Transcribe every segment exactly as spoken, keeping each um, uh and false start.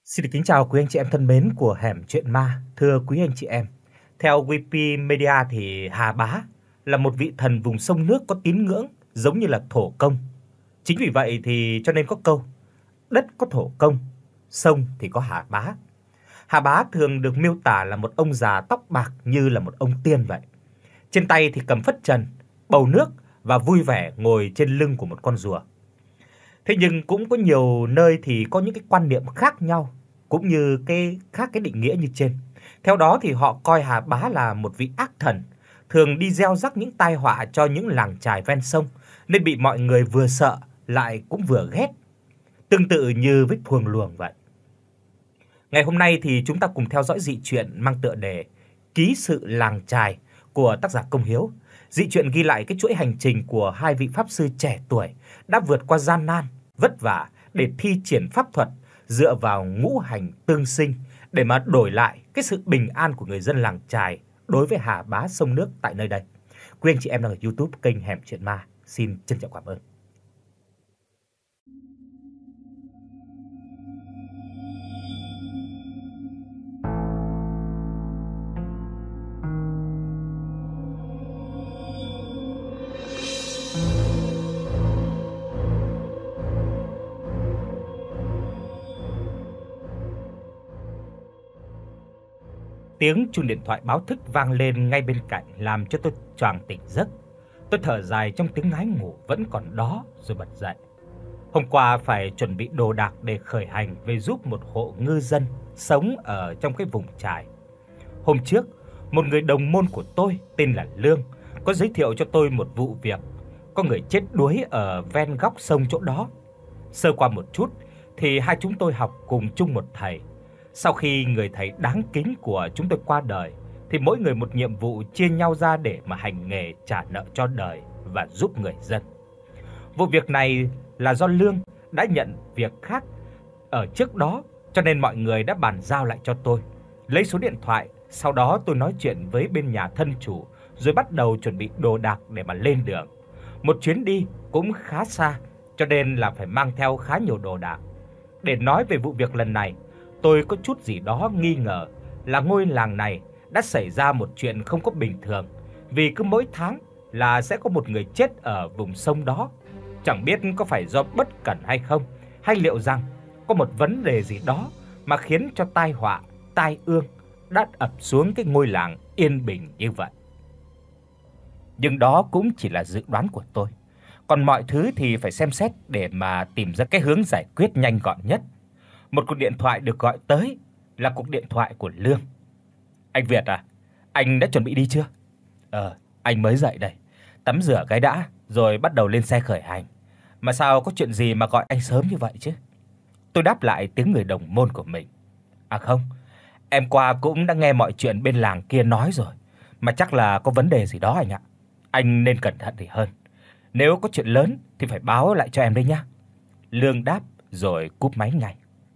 Xin được kính chào quý anh chị em thân mến của Hẻm Chuyện Ma. Thưa quý anh chị em, theo Wikimedia thì Hà Bá là một vị thần vùng sông nước có tín ngưỡng giống như là thổ công. Chính vì vậy thì cho nên có câu đất có thổ công, sông thì có Hà Bá. Hà Bá thường được miêu tả là một ông già tóc bạc như là một ông tiên vậy. Trên tay thì cầm phất trần, bầu nước và vui vẻ ngồi trên lưng của một con rùa. Thế nhưng cũng có nhiều nơi thì có những cái quan niệm khác nhau, cũng như cái khác cái định nghĩa như trên. Theo đó thì họ coi Hà Bá là một vị ác thần, thường đi gieo rắc những tai họa cho những làng chài ven sông, nên bị mọi người vừa sợ lại cũng vừa ghét, tương tự như với thuồng luồng vậy. Ngày hôm nay thì chúng ta cùng theo dõi dị truyện mang tựa đề Ký sự làng chài của tác giả Công Hiếu. Dị truyện ghi lại cái chuỗi hành trình của hai vị pháp sư trẻ tuổi đã vượt qua gian nan, vất vả để thi triển pháp thuật dựa vào ngũ hành tương sinh để mà đổi lại cái sự bình an của người dân làng chài đối với Hà Bá sông nước tại nơi đây. Quý anh chị em đang ở YouTube kênh Hẻm Chuyện Ma, xin trân trọng cảm ơn. Tiếng chuông điện thoại báo thức vang lên ngay bên cạnh làm cho tôi choàng tỉnh giấc. Tôi thở dài trong tiếng ngái ngủ vẫn còn đó rồi bật dậy. Hôm qua phải chuẩn bị đồ đạc để khởi hành về giúp một hộ ngư dân sống ở trong cái vùng chài. Hôm trước, một người đồng môn của tôi tên là Lương có giới thiệu cho tôi một vụ việc có người chết đuối ở ven góc sông chỗ đó. Sơ qua một chút thì hai chúng tôi học cùng chung một thầy. Sau khi người thầy đáng kính của chúng tôi qua đời thì mỗi người một nhiệm vụ chia nhau ra để mà hành nghề trả nợ cho đời và giúp người dân. Vụ việc này là do Lương đã nhận việc khác ở trước đó, cho nên mọi người đã bàn giao lại cho tôi. Lấy số điện thoại, sau đó tôi nói chuyện với bên nhà thân chủ rồi bắt đầu chuẩn bị đồ đạc để mà lên đường. Một chuyến đi cũng khá xa, cho nên là phải mang theo khá nhiều đồ đạc. Để nói về vụ việc lần này, tôi có chút gì đó nghi ngờ là ngôi làng này đã xảy ra một chuyện không có bình thường, vì cứ mỗi tháng là sẽ có một người chết ở vùng sông đó. Chẳng biết có phải do bất cẩn hay không, hay liệu rằng có một vấn đề gì đó mà khiến cho tai họa, tai ương đã ập xuống cái ngôi làng yên bình như vậy. Nhưng đó cũng chỉ là dự đoán của tôi. Còn mọi thứ thì phải xem xét để mà tìm ra cái hướng giải quyết nhanh gọn nhất. Một cuộc điện thoại được gọi tới là cuộc điện thoại của Lương. "Anh Việt à, anh đã chuẩn bị đi chưa?" "Ờ, anh mới dậy đây. Tắm rửa cái đã rồi bắt đầu lên xe khởi hành. Mà sao có chuyện gì mà gọi anh sớm như vậy chứ?" Tôi đáp lại tiếng người đồng môn của mình. "À không, em qua cũng đã nghe mọi chuyện bên làng kia nói rồi, mà chắc là có vấn đề gì đó anh ạ. Anh nên cẩn thận thì hơn. Nếu có chuyện lớn thì phải báo lại cho em đấy nhá." Lương đáp rồi cúp máy ngay.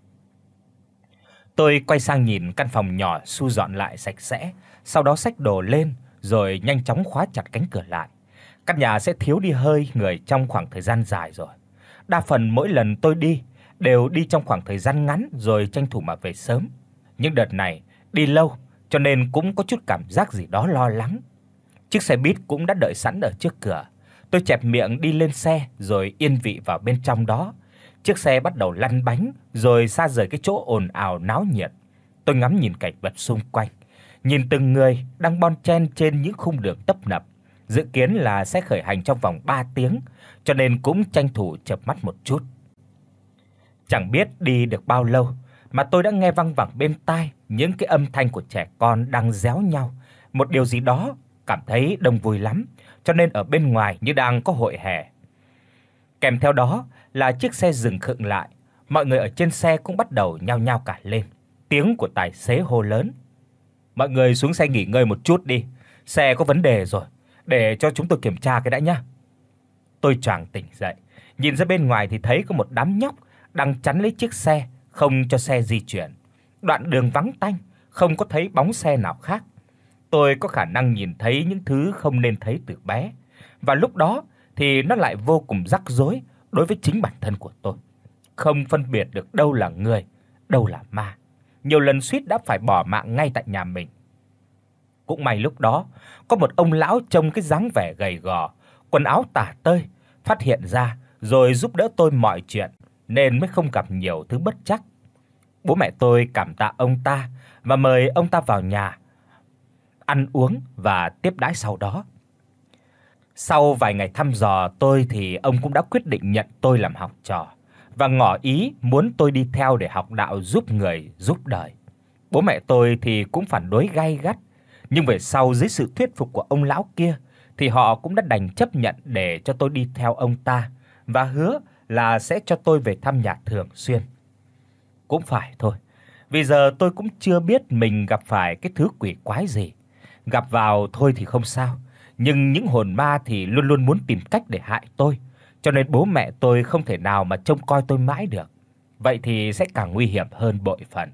Tôi quay sang nhìn căn phòng nhỏ thu dọn lại sạch sẽ, sau đó xách đồ lên rồi nhanh chóng khóa chặt cánh cửa lại. Căn nhà sẽ thiếu đi hơi người trong khoảng thời gian dài rồi. Đa phần mỗi lần tôi đi đều đi trong khoảng thời gian ngắn rồi tranh thủ mà về sớm. Nhưng đợt này đi lâu cho nên cũng có chút cảm giác gì đó lo lắng. Chiếc xe buýt cũng đã đợi sẵn ở trước cửa. Tôi chẹp miệng đi lên xe rồi yên vị vào bên trong đó. Chiếc xe bắt đầu lăn bánh rồi xa rời cái chỗ ồn ào náo nhiệt. Tôi ngắm nhìn cảnh vật xung quanh, nhìn từng người đang bon chen trên những khung đường tấp nập. Dự kiến là sẽ khởi hành trong vòng ba tiếng, cho nên cũng tranh thủ chợp mắt một chút. Chẳng biết đi được bao lâu mà tôi đã nghe văng vẳng bên tai những cái âm thanh của trẻ con đang réo nhau, một điều gì đó cảm thấy đông vui lắm, cho nên ở bên ngoài như đang có hội hè. Kèm theo đó là chiếc xe dừng khựng lại, mọi người ở trên xe cũng bắt đầu nhao nhao cả lên. Tiếng của tài xế hô lớn: "Mọi người xuống xe nghỉ ngơi một chút đi, xe có vấn đề rồi, để cho chúng tôi kiểm tra cái đã nhá." Tôi choàng tỉnh dậy, nhìn ra bên ngoài thì thấy có một đám nhóc đang chắn lấy chiếc xe, không cho xe di chuyển. Đoạn đường vắng tanh, không có thấy bóng xe nào khác. Tôi có khả năng nhìn thấy những thứ không nên thấy từ bé, và lúc đó thì nó lại vô cùng rắc rối đối với chính bản thân của tôi. Không phân biệt được đâu là người, đâu là ma, nhiều lần suýt đã phải bỏ mạng ngay tại nhà mình. Cũng may lúc đó, có một ông lão trông cái dáng vẻ gầy gò, quần áo tả tơi, phát hiện ra rồi giúp đỡ tôi mọi chuyện nên mới không gặp nhiều thứ bất trắc. Bố mẹ tôi cảm tạ ông ta và mời ông ta vào nhà ăn uống và tiếp đãi sau đó. Sau vài ngày thăm dò tôi thì ông cũng đã quyết định nhận tôi làm học trò và ngỏ ý muốn tôi đi theo để học đạo giúp người, giúp đời. Bố mẹ tôi thì cũng phản đối gay gắt, nhưng về sau dưới sự thuyết phục của ông lão kia thì họ cũng đã đành chấp nhận để cho tôi đi theo ông ta và hứa là sẽ cho tôi về thăm nhà thường xuyên. Cũng phải thôi, vì giờ tôi cũng chưa biết mình gặp phải cái thứ quỷ quái gì. Gặp vào thôi thì không sao, nhưng những hồn ma thì luôn luôn muốn tìm cách để hại tôi, cho nên bố mẹ tôi không thể nào mà trông coi tôi mãi được. Vậy thì sẽ càng nguy hiểm hơn bội phần.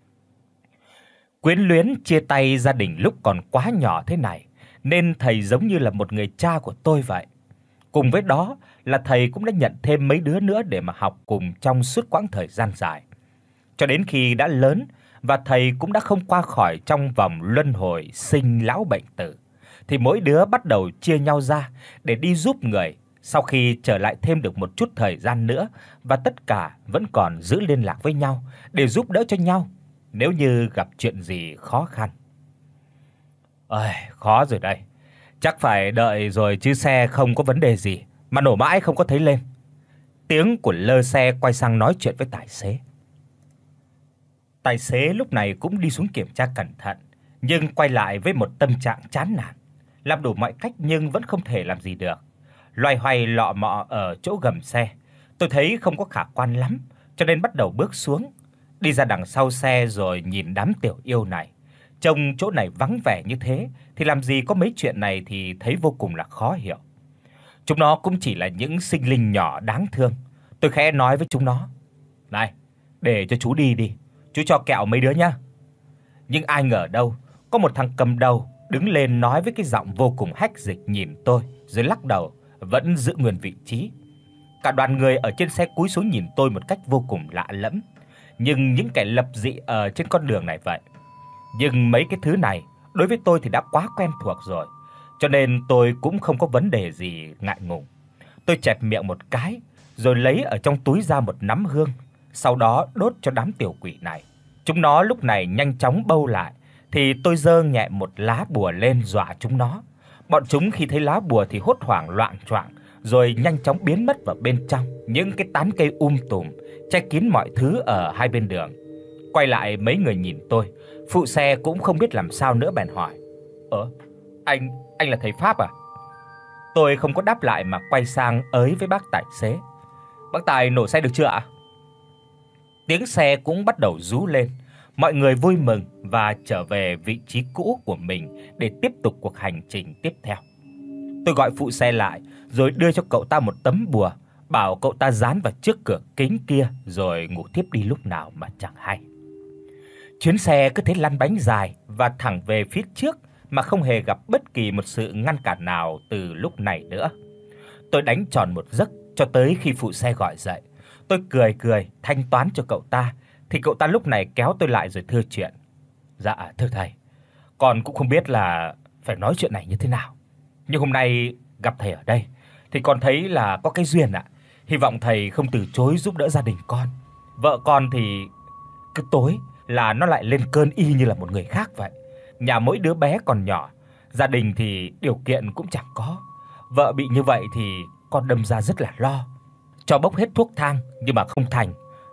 Quyến luyến chia tay gia đình lúc còn quá nhỏ thế này, nên thầy giống như là một người cha của tôi vậy. Cùng với đó là thầy cũng đã nhận thêm mấy đứa nữa để mà học cùng trong suốt quãng thời gian dài. Cho đến khi đã lớn và thầy cũng đã không qua khỏi trong vòng luân hồi sinh lão bệnh tử, thì mỗi đứa bắt đầu chia nhau ra để đi giúp người. Sau khi trở lại thêm được một chút thời gian nữa và tất cả vẫn còn giữ liên lạc với nhau để giúp đỡ cho nhau nếu như gặp chuyện gì khó khăn. Ơi, khó rồi đây. Chắc phải đợi rồi chứ xe không có vấn đề gì mà nổ mãi không có thấy lên. Tiếng của lơ xe quay sang nói chuyện với tài xế. Tài xế lúc này cũng đi xuống kiểm tra cẩn thận, nhưng quay lại với một tâm trạng chán nản, làm đủ mọi cách nhưng vẫn không thể làm gì được. Loay hoay lọ mọ ở chỗ gầm xe, tôi thấy không có khả quan lắm, cho nên bắt đầu bước xuống, đi ra đằng sau xe rồi nhìn đám tiểu yêu này. Trông chỗ này vắng vẻ như thế thì làm gì có mấy chuyện này thì thấy vô cùng là khó hiểu. Chúng nó cũng chỉ là những sinh linh nhỏ đáng thương. Tôi khẽ nói với chúng nó: "Này, để cho chú đi đi, chú cho kẹo mấy đứa nhá." Nhưng ai ngờ đâu, có một thằng cầm đầu đứng lên nói với cái giọng vô cùng hách dịch nhìn tôi, rồi lắc đầu, vẫn giữ nguyên vị trí. Cả đoàn người ở trên xe cúi xuống nhìn tôi một cách vô cùng lạ lẫm, nhưng những kẻ lập dị ở trên con đường này vậy. Nhưng mấy cái thứ này đối với tôi thì đã quá quen thuộc rồi, cho nên tôi cũng không có vấn đề gì ngại ngùng. Tôi chẹp miệng một cái, rồi lấy ở trong túi ra một nắm hương, sau đó đốt cho đám tiểu quỷ này. Chúng nó lúc này nhanh chóng bâu lại, thì tôi giơ nhẹ một lá bùa lên dọa chúng nó. Bọn chúng khi thấy lá bùa thì hốt hoảng loạng choạng, rồi nhanh chóng biến mất vào bên trong những cái tán cây um tùm che kín mọi thứ ở hai bên đường. Quay lại mấy người nhìn tôi, phụ xe cũng không biết làm sao nữa bèn hỏi: "Ơ, anh anh là thầy pháp à?" Tôi không có đáp lại mà quay sang ới với bác tài xế: "Bác Tài nổ xe được chưa ạ?" Tiếng xe cũng bắt đầu rú lên. Mọi người vui mừng và trở về vị trí cũ của mình để tiếp tục cuộc hành trình tiếp theo. Tôi gọi phụ xe lại rồi đưa cho cậu ta một tấm bùa, bảo cậu ta dán vào trước cửa kính kia rồi ngủ tiếp đi lúc nào mà chẳng hay. Chuyến xe cứ thế lăn bánh dài và thẳng về phía trước mà không hề gặp bất kỳ một sự ngăn cản nào từ lúc này nữa. Tôi đánh tròn một giấc cho tới khi phụ xe gọi dậy. Tôi cười cười thanh toán cho cậu ta thì cậu ta lúc này kéo tôi lại rồi thưa chuyện: "Dạ thưa thầy, con cũng không biết là phải nói chuyện này như thế nào. Nhưng hôm nay gặp thầy ở đây thì con thấy là có cái duyên ạ. Hy vọng thầy không từ chối giúp đỡ gia đình con. Vợ con thì cứ tối là nó lại lên cơn y như là một người khác vậy. Nhà mỗi đứa bé còn nhỏ, gia đình thì điều kiện cũng chẳng có. Vợ bị như vậy thì con đâm ra rất là lo. Cho bốc hết thuốc thang nhưng mà không thành.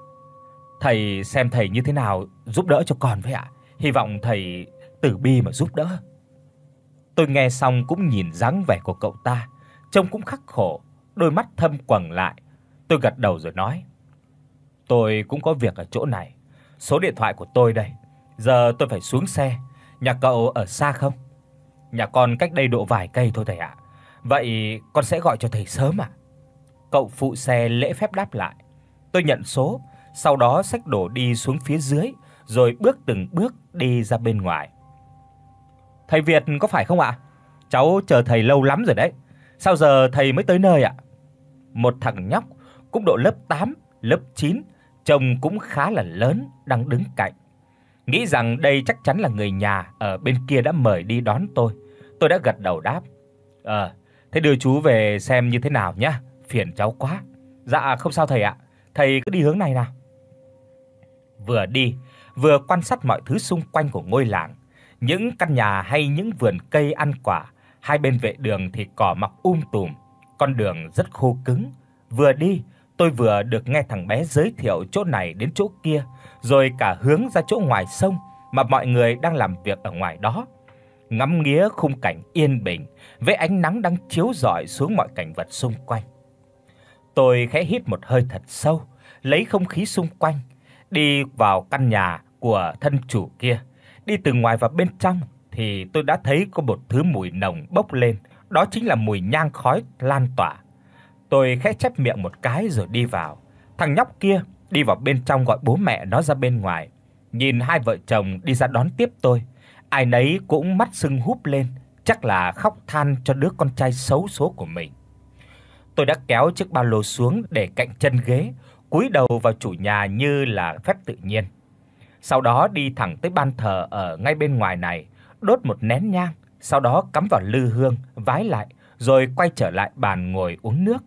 Thầy xem thầy như thế nào giúp đỡ cho con với ạ. Hy vọng thầy từ bi mà giúp đỡ." Tôi nghe xong cũng nhìn dáng vẻ của cậu ta, trông cũng khắc khổ, đôi mắt thâm quầng lại. Tôi gật đầu rồi nói: "Tôi cũng có việc ở chỗ này. Số điện thoại của tôi đây. Giờ tôi phải xuống xe. Nhà cậu ở xa không?" "Nhà con cách đây độ vài cây thôi thầy ạ. Vậy con sẽ gọi cho thầy sớm ạ." Cậu phụ xe lễ phép đáp lại. Tôi nhận số, sau đó xách đồ đi xuống phía dưới, rồi bước từng bước đi ra bên ngoài. "Thầy Việt có phải không ạ? Cháu chờ thầy lâu lắm rồi đấy. Sao giờ thầy mới tới nơi ạ?" Một thằng nhóc cũng độ lớp tám, lớp chín, trông cũng khá là lớn đang đứng cạnh. Nghĩ rằng đây chắc chắn là người nhà ở bên kia đã mời đi đón tôi. Tôi đã gật đầu đáp: "Ờ, thế đưa chú về xem như thế nào nhá, phiền cháu quá." "Dạ không sao thầy ạ, thầy cứ đi hướng này nào." Vừa đi, vừa quan sát mọi thứ xung quanh của ngôi làng, những căn nhà hay những vườn cây ăn quả, hai bên vệ đường thì cỏ mọc um tùm, con đường rất khô cứng. Vừa đi, tôi vừa được nghe thằng bé giới thiệu chỗ này đến chỗ kia, rồi cả hướng ra chỗ ngoài sông mà mọi người đang làm việc ở ngoài đó. Ngắm nghía khung cảnh yên bình với ánh nắng đang chiếu rọi xuống mọi cảnh vật xung quanh. Tôi khẽ hít một hơi thật sâu, lấy không khí xung quanh, đi vào căn nhà của thân chủ kia. Đi từ ngoài vào bên trong thì tôi đã thấy có một thứ mùi nồng bốc lên, đó chính là mùi nhang khói lan tỏa. Tôi khẽ chép miệng một cái rồi đi vào. Thằng nhóc kia đi vào bên trong gọi bố mẹ nó ra bên ngoài. Nhìn hai vợ chồng đi ra đón tiếp tôi, ai nấy cũng mắt sưng húp lên, chắc là khóc than cho đứa con trai xấu số của mình. Tôi đã kéo chiếc ba lô xuống để cạnh chân ghế, cúi đầu vào chủ nhà như là phép tự nhiên. Sau đó đi thẳng tới ban thờ ở ngay bên ngoài này, đốt một nén nhang, sau đó cắm vào lư hương, vái lại rồi quay trở lại bàn ngồi uống nước.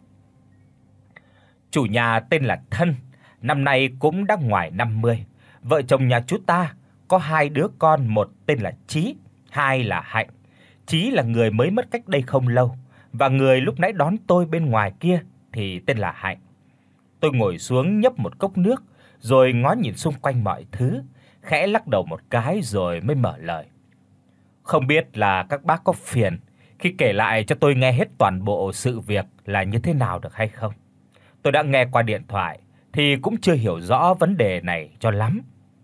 Chủ nhà tên là Thân, năm nay cũng đã ngoài năm mươi. Vợ chồng nhà chú ta có hai đứa con, một tên là Chí, hai là Hạnh. Chí là người mới mất cách đây không lâu, và người lúc nãy đón tôi bên ngoài kia thì tên là Hạnh. Tôi ngồi xuống nhấp một cốc nước, rồi ngó nhìn xung quanh mọi thứ, khẽ lắc đầu một cái rồi mới mở lời. "Không biết là các bác có phiền khi kể lại cho tôi nghe hết toàn bộ sự việc là như thế nào được hay không? Tôi đã nghe qua điện thoại thì cũng chưa hiểu rõ vấn đề này cho lắm."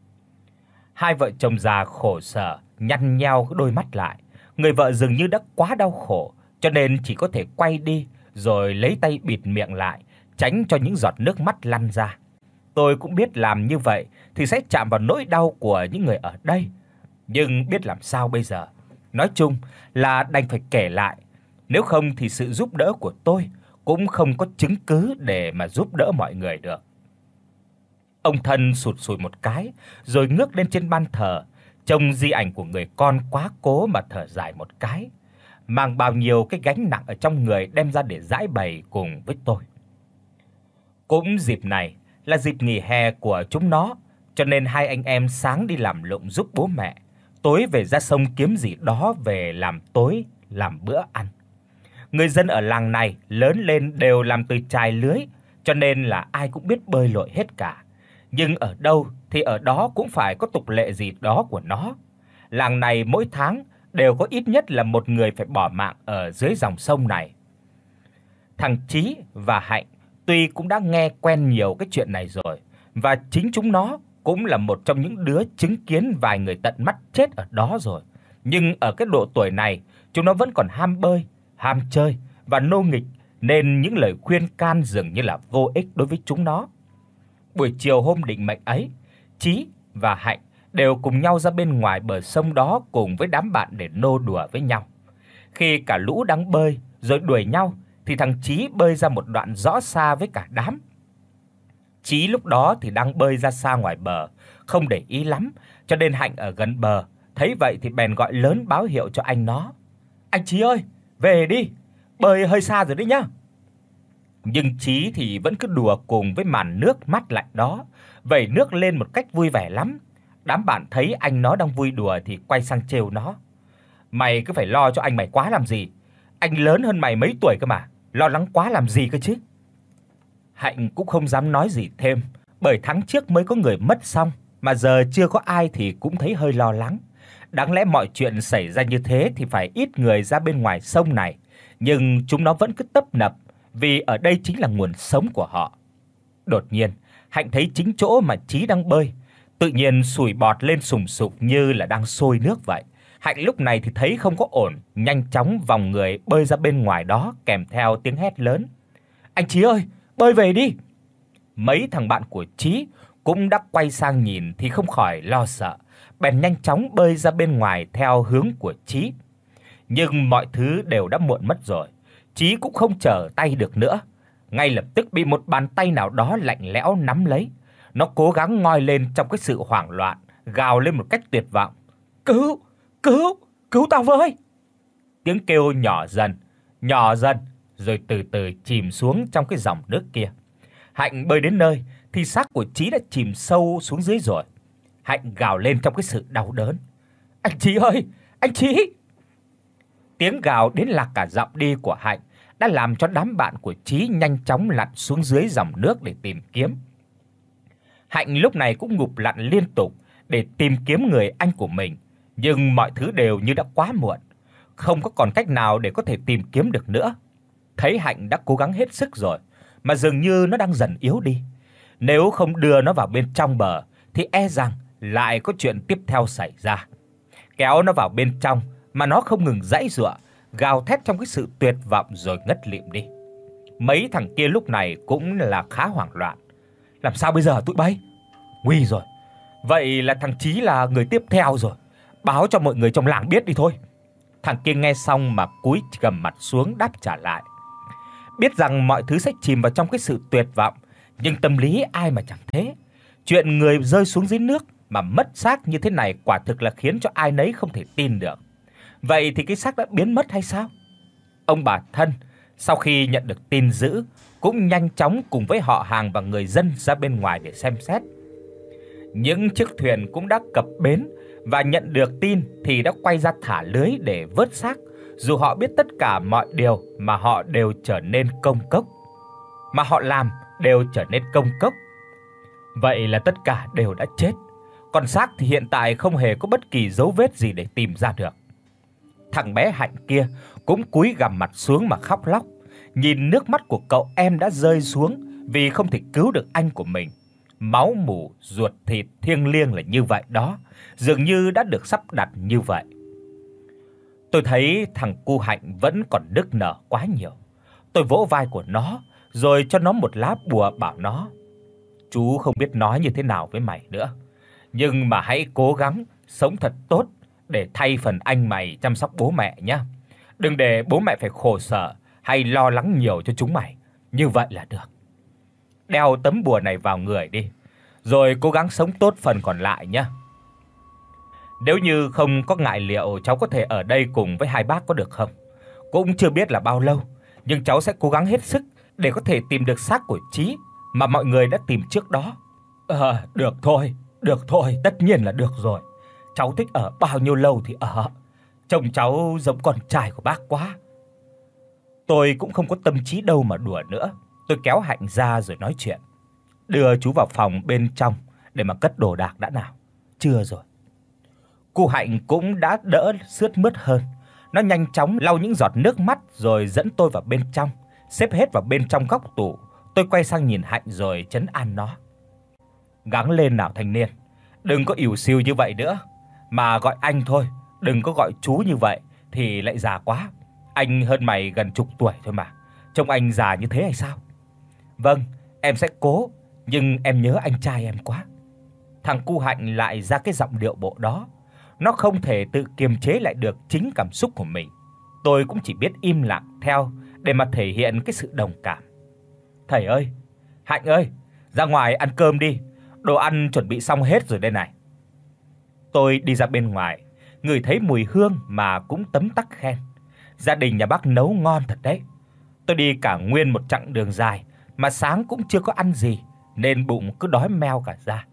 Hai vợ chồng già khổ sở nhăn nheo đôi mắt lại. Người vợ dường như đã quá đau khổ, cho nên chỉ có thể quay đi rồi lấy tay bịt miệng lại, tránh cho những giọt nước mắt lăn ra. Tôi cũng biết làm như vậy thì sẽ chạm vào nỗi đau của những người ở đây, nhưng biết làm sao bây giờ. Nói chung là đành phải kể lại, nếu không thì sự giúp đỡ của tôi cũng không có chứng cứ để mà giúp đỡ mọi người được. Ông Thân sụt sùi một cái, rồi ngước lên trên ban thờ, trông di ảnh của người con quá cố mà thở dài một cái, mang bao nhiêu cái gánh nặng ở trong người đem ra để giải bày cùng với tôi. Cũng dịp này là dịp nghỉ hè của chúng nó, cho nên hai anh em sáng đi làm lụng giúp bố mẹ, tối về ra sông kiếm gì đó về làm tối, làm bữa ăn. Người dân ở làng này lớn lên đều làm từ chài lưới, cho nên là ai cũng biết bơi lội hết cả. Nhưng ở đâu thì ở đó cũng phải có tục lệ gì đó của nó. Làng này mỗi tháng đều có ít nhất là một người phải bỏ mạng ở dưới dòng sông này. Thằng Chí và Hạnh tuy cũng đã nghe quen nhiều cái chuyện này rồi, và chính chúng nó cũng là một trong những đứa chứng kiến vài người tận mắt chết ở đó rồi, nhưng ở cái độ tuổi này, chúng nó vẫn còn ham bơi, ham chơi và nô nghịch, nên những lời khuyên can dường như là vô ích đối với chúng nó. Buổi chiều hôm định mệnh ấy, Chí và Hạnh đều cùng nhau ra bên ngoài bờ sông đó cùng với đám bạn để nô đùa với nhau. Khi cả lũ đang bơi rồi đuổi nhau thì thằng Chí bơi ra một đoạn rõ xa với cả đám. Chí lúc đó thì đang bơi ra xa ngoài bờ, không để ý lắm, cho nên Hạnh ở gần bờ, thấy vậy thì bèn gọi lớn báo hiệu cho anh nó. "Anh Chí ơi, về đi, bơi hơi xa rồi đấy nhá." Nhưng Chí thì vẫn cứ đùa cùng với màn nước mát lạnh đó, vẩy nước lên một cách vui vẻ lắm. Đám bạn thấy anh nó đang vui đùa thì quay sang trêu nó. "Mày cứ phải lo cho anh mày quá làm gì? Anh lớn hơn mày mấy tuổi cơ mà, lo lắng quá làm gì cơ chứ?" Hạnh cũng không dám nói gì thêm, bởi tháng trước mới có người mất xong, mà giờ chưa có ai thì cũng thấy hơi lo lắng. Đáng lẽ mọi chuyện xảy ra như thế thì phải ít người ra bên ngoài sông này, nhưng chúng nó vẫn cứ tấp nập, vì ở đây chính là nguồn sống của họ. Đột nhiên, Hạnh thấy chính chỗ mà Chí đang bơi, tự nhiên sùi bọt lên sùng sục như là đang sôi nước vậy. Hạnh lúc này thì thấy không có ổn, nhanh chóng vòng người bơi ra bên ngoài đó, kèm theo tiếng hét lớn: "Anh Chí ơi, bơi về đi!" Mấy thằng bạn của Chí cũng đã quay sang nhìn thì không khỏi lo sợ, bèn nhanh chóng bơi ra bên ngoài theo hướng của Chí. Nhưng mọi thứ đều đã muộn mất rồi, Chí cũng không trở tay được nữa, ngay lập tức bị một bàn tay nào đó lạnh lẽo nắm lấy. Nó cố gắng ngoi lên trong cái sự hoảng loạn, gào lên một cách tuyệt vọng. "Cứu, cứu, cứu tao với!" Tiếng kêu nhỏ dần, nhỏ dần rồi từ từ chìm xuống trong cái dòng nước kia. Hạnh bơi đến nơi thì xác của Chí đã chìm sâu xuống dưới rồi. Hạnh gào lên trong cái sự đau đớn. "Anh Chí ơi, anh Chí!" Tiếng gào đến lạc cả giọng đi của Hạnh đã làm cho đám bạn của Chí nhanh chóng lặn xuống dưới dòng nước để tìm kiếm. Hạnh lúc này cũng ngụp lặn liên tục để tìm kiếm người anh của mình, nhưng mọi thứ đều như đã quá muộn, không có còn cách nào để có thể tìm kiếm được nữa. Thấy Hạnh đã cố gắng hết sức rồi, mà dường như nó đang dần yếu đi. Nếu không đưa nó vào bên trong bờ thì e rằng lại có chuyện tiếp theo xảy ra. Kéo nó vào bên trong mà nó không ngừng giãy giụa, gào thét trong cái sự tuyệt vọng rồi ngất lịm đi. Mấy thằng kia lúc này cũng là khá hoảng loạn. Làm sao bây giờ tụi bay? Nguy rồi. Vậy là thằng Chí là người tiếp theo rồi. Báo cho mọi người trong làng biết đi thôi. Thằng kia nghe xong mà cúi gằm mặt xuống đáp trả lại. Biết rằng mọi thứ sẽ chìm vào trong cái sự tuyệt vọng, nhưng tâm lý ai mà chẳng thế. Chuyện người rơi xuống dưới nước mà mất xác như thế này quả thực là khiến cho ai nấy không thể tin được. Vậy thì cái xác đã biến mất hay sao? Ông bà thân sau khi nhận được tin dữ cũng nhanh chóng cùng với họ hàng và người dân ra bên ngoài để xem xét. Những chiếc thuyền cũng đã cập bến và nhận được tin thì đã quay ra thả lưới để vớt xác, dù họ biết tất cả mọi điều mà họ đều trở nên công cốc. Mà họ làm đều trở nên công cốc. Vậy là tất cả đều đã chết. Còn xác thì hiện tại không hề có bất kỳ dấu vết gì để tìm ra được. Thằng bé Hạnh kia cũng cúi gằm mặt xuống mà khóc lóc, nhìn nước mắt của cậu em đã rơi xuống vì không thể cứu được anh của mình. Máu mủ ruột thịt thiêng liêng là như vậy đó, dường như đã được sắp đặt như vậy. Tôi thấy thằng cu Hạnh vẫn còn nức nở quá nhiều. Tôi vỗ vai của nó rồi cho nó một lá bùa bảo nó: "Chú không biết nói như thế nào với mày nữa, nhưng mà hãy cố gắng sống thật tốt để thay phần anh mày chăm sóc bố mẹ nhé. Đừng để bố mẹ phải khổ sở hay lo lắng nhiều cho chúng mày, như vậy là được. Đeo tấm bùa này vào người đi, rồi cố gắng sống tốt phần còn lại nhé. Nếu như không có ngại liệu cháu có thể ở đây cùng với hai bác có được không? Cũng chưa biết là bao lâu, nhưng cháu sẽ cố gắng hết sức để có thể tìm được xác của Chí mà mọi người đã tìm trước đó." "Ờ, được thôi, được thôi, tất nhiên là được rồi. Cháu thích ở bao nhiêu lâu thì ở. Trông cháu giống con trai của bác quá." Tôi cũng không có tâm trí đâu mà đùa nữa. Tôi kéo Hạnh ra rồi nói chuyện: "Đưa chú vào phòng bên trong để mà cất đồ đạc đã nào." "Chưa rồi." Cô Hạnh cũng đã đỡ sướt mướt hơn. Nó nhanh chóng lau những giọt nước mắt rồi dẫn tôi vào bên trong, xếp hết vào bên trong góc tủ. Tôi quay sang nhìn Hạnh rồi trấn an nó: "Gắng lên nào thanh niên, đừng có ỉu xìu như vậy nữa, mà gọi anh thôi, đừng có gọi chú như vậy thì lại già quá. Anh hơn mày gần chục tuổi thôi mà, trông anh già như thế hay sao?" "Vâng, em sẽ cố, nhưng em nhớ anh trai em quá." Thằng cu Hạnh lại ra cái giọng điệu bộ đó. Nó không thể tự kiềm chế lại được chính cảm xúc của mình. Tôi cũng chỉ biết im lặng theo để mà thể hiện cái sự đồng cảm. "Thầy ơi, Hạnh ơi, ra ngoài ăn cơm đi, đồ ăn chuẩn bị xong hết rồi đây này." Tôi đi ra bên ngoài, ngửi thấy mùi hương mà cũng tấm tắc khen: "Gia đình nhà bác nấu ngon thật đấy." Tôi đi cả nguyên một chặng đường dài mà sáng cũng chưa có ăn gì nên bụng cứ đói meo cả ra.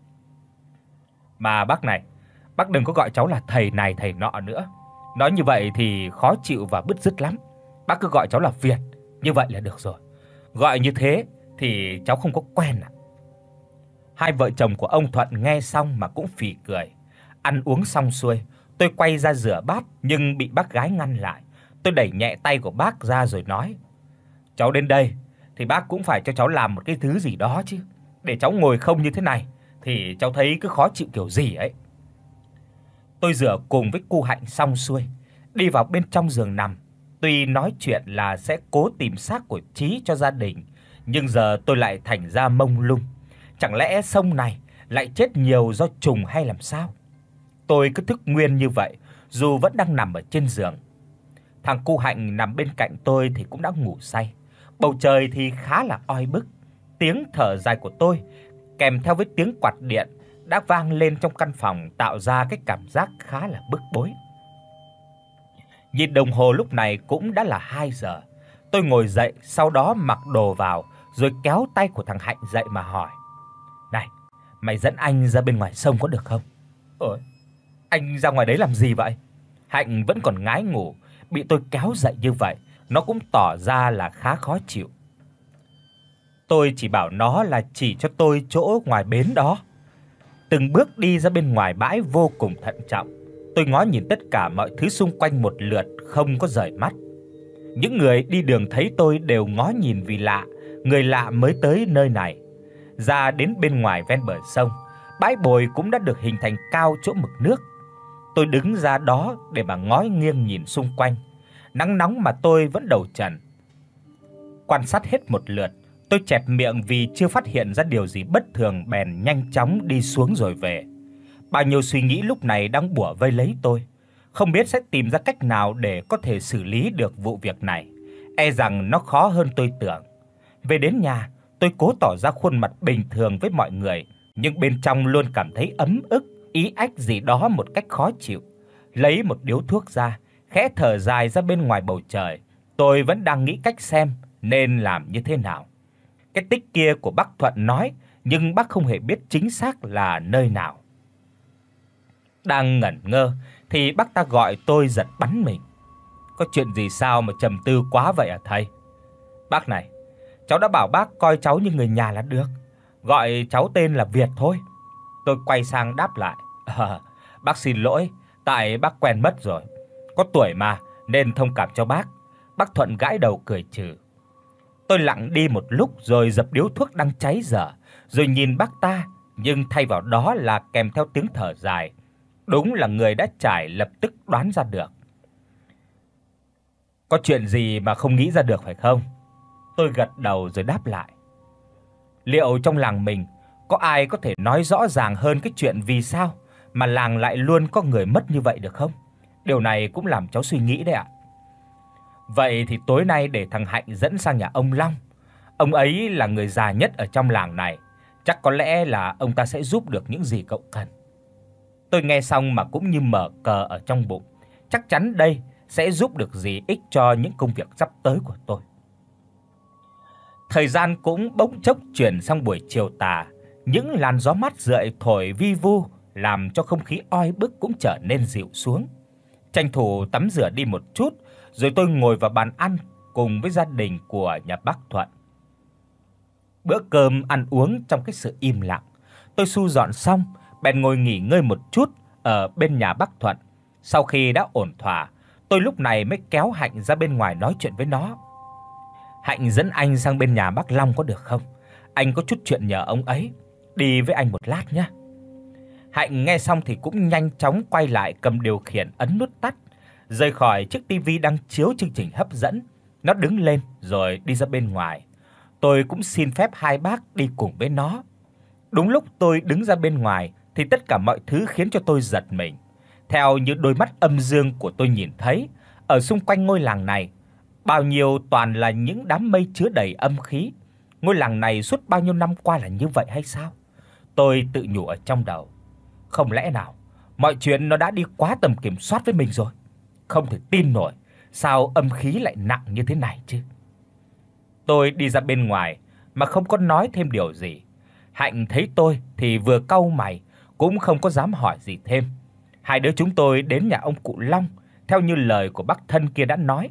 "Mà bác này, bác đừng có gọi cháu là thầy này thầy nọ nữa. Nói như vậy thì khó chịu và bứt rứt lắm. Bác cứ gọi cháu là Việt, như vậy là được rồi. Gọi như thế thì cháu không có quen à." Hai vợ chồng của ông Thuận nghe xong mà cũng phì cười. Ăn uống xong xuôi, tôi quay ra rửa bát nhưng bị bác gái ngăn lại. Tôi đẩy nhẹ tay của bác ra rồi nói: "Cháu đến đây thì bác cũng phải cho cháu làm một cái thứ gì đó chứ. Để cháu ngồi không như thế này thì cháu thấy cứ khó chịu kiểu gì ấy." Tôi rửa cùng với cô Hạnh xong xuôi, đi vào bên trong giường nằm. Tuy nói chuyện là sẽ cố tìm xác của Chí cho gia đình, nhưng giờ tôi lại thành ra mông lung. Chẳng lẽ sông này lại chết nhiều do trùng hay làm sao? Tôi cứ thức nguyên như vậy dù vẫn đang nằm ở trên giường. Thằng cu Hạnh nằm bên cạnh tôi thì cũng đã ngủ say. Bầu trời thì khá là oi bức. Tiếng thở dài của tôi kèm theo với tiếng quạt điện đã vang lên trong căn phòng, tạo ra cái cảm giác khá là bức bối. Nhìn đồng hồ lúc này cũng đã là hai giờ. Tôi ngồi dậy, sau đó mặc đồ vào rồi kéo tay của thằng Hạnh dậy mà hỏi: "Này, mày dẫn anh ra bên ngoài sông có được không?" "Ôi, anh ra ngoài đấy làm gì vậy?" Hạnh vẫn còn ngái ngủ, bị tôi kéo dậy như vậy, nó cũng tỏ ra là khá khó chịu. Tôi chỉ bảo nó là chỉ cho tôi chỗ ngoài bến đó. Từng bước đi ra bên ngoài bãi vô cùng thận trọng. Tôi ngó nhìn tất cả mọi thứ xung quanh một lượt, không có rời mắt. Những người đi đường thấy tôi đều ngó nhìn vì lạ, người lạ mới tới nơi này. Ra đến bên ngoài ven bờ sông, bãi bồi cũng đã được hình thành cao chỗ mực nước. Tôi đứng ra đó để mà ngó nghiêng nhìn xung quanh. Nắng nóng mà tôi vẫn đầu trần. Quan sát hết một lượt, tôi chẹp miệng vì chưa phát hiện ra điều gì bất thường, bèn nhanh chóng đi xuống rồi về. Bao nhiêu suy nghĩ lúc này đang bủa vây lấy tôi, không biết sẽ tìm ra cách nào để có thể xử lý được vụ việc này. E rằng nó khó hơn tôi tưởng. Về đến nhà, tôi cố tỏ ra khuôn mặt bình thường với mọi người, nhưng bên trong luôn cảm thấy ấm ức, ý ách gì đó một cách khó chịu. Lấy một điếu thuốc ra, khẽ thở dài ra bên ngoài bầu trời. Tôi vẫn đang nghĩ cách xem nên làm như thế nào. Cái tích kia của bác Thuận nói, nhưng bác không hề biết chính xác là nơi nào. Đang ngẩn ngơ thì bác ta gọi tôi giật bắn mình. "Có chuyện gì sao mà trầm tư quá vậy à thầy?" "Bác này, cháu đã bảo bác coi cháu như người nhà là được, gọi cháu tên là Việt thôi." Tôi quay sang đáp lại: "À, bác xin lỗi, tại bác quen mất rồi. Có tuổi mà nên thông cảm cho bác." Bác Thuận gãi đầu cười trừ. Tôi lặng đi một lúc rồi dập điếu thuốc đang cháy dở, rồi nhìn bác ta, nhưng thay vào đó là kèm theo tiếng thở dài. Đúng là người đã trải lập tức đoán ra được. "Có chuyện gì mà không nghĩ ra được phải không?" Tôi gật đầu rồi đáp lại: "Liệu trong làng mình có ai có thể nói rõ ràng hơn cái chuyện vì sao mà làng lại luôn có người mất như vậy được không? Điều này cũng làm cháu suy nghĩ đấy ạ." "Vậy thì tối nay để thằng Hạnh dẫn sang nhà ông Long. Ông ấy là người già nhất ở trong làng này, chắc có lẽ là ông ta sẽ giúp được những gì cậu cần." Tôi nghe xong mà cũng như mở cờ ở trong bụng, chắc chắn đây sẽ giúp được gì ích cho những công việc sắp tới của tôi. Thời gian cũng bỗng chốc chuyển sang buổi chiều tà, những làn gió mát rượi thổi vi vu làm cho không khí oi bức cũng trở nên dịu xuống. Tranh thủ tắm rửa đi một chút, rồi tôi ngồi vào bàn ăn cùng với gia đình của nhà bác Thuận. Bữa cơm ăn uống trong cái sự im lặng. Tôi thu dọn xong, bèn ngồi nghỉ ngơi một chút ở bên nhà bác Thuận. Sau khi đã ổn thỏa, tôi lúc này mới kéo Hạnh ra bên ngoài nói chuyện với nó. "Hạnh dẫn anh sang bên nhà bác Long có được không? Anh có chút chuyện nhờ ông ấy, đi với anh một lát nhé." Hạnh nghe xong thì cũng nhanh chóng quay lại cầm điều khiển ấn nút tắt, rời khỏi chiếc tivi đang chiếu chương trình hấp dẫn. Nó đứng lên rồi đi ra bên ngoài. Tôi cũng xin phép hai bác đi cùng với nó. Đúng lúc tôi đứng ra bên ngoài thì tất cả mọi thứ khiến cho tôi giật mình. Theo như đôi mắt âm dương của tôi nhìn thấy, ở xung quanh ngôi làng này, bao nhiêu toàn là những đám mây chứa đầy âm khí. Ngôi làng này suốt bao nhiêu năm qua là như vậy hay sao? Tôi tự nhủ ở trong đầu. Không lẽ nào mọi chuyện nó đã đi quá tầm kiểm soát với mình rồi? Không thể tin nổi, sao âm khí lại nặng như thế này chứ? Tôi đi ra bên ngoài mà không có nói thêm điều gì. Hạnh thấy tôi thì vừa cau mày, cũng không có dám hỏi gì thêm. Hai đứa chúng tôi đến nhà ông cụ Long, theo như lời của bác thân kia đã nói.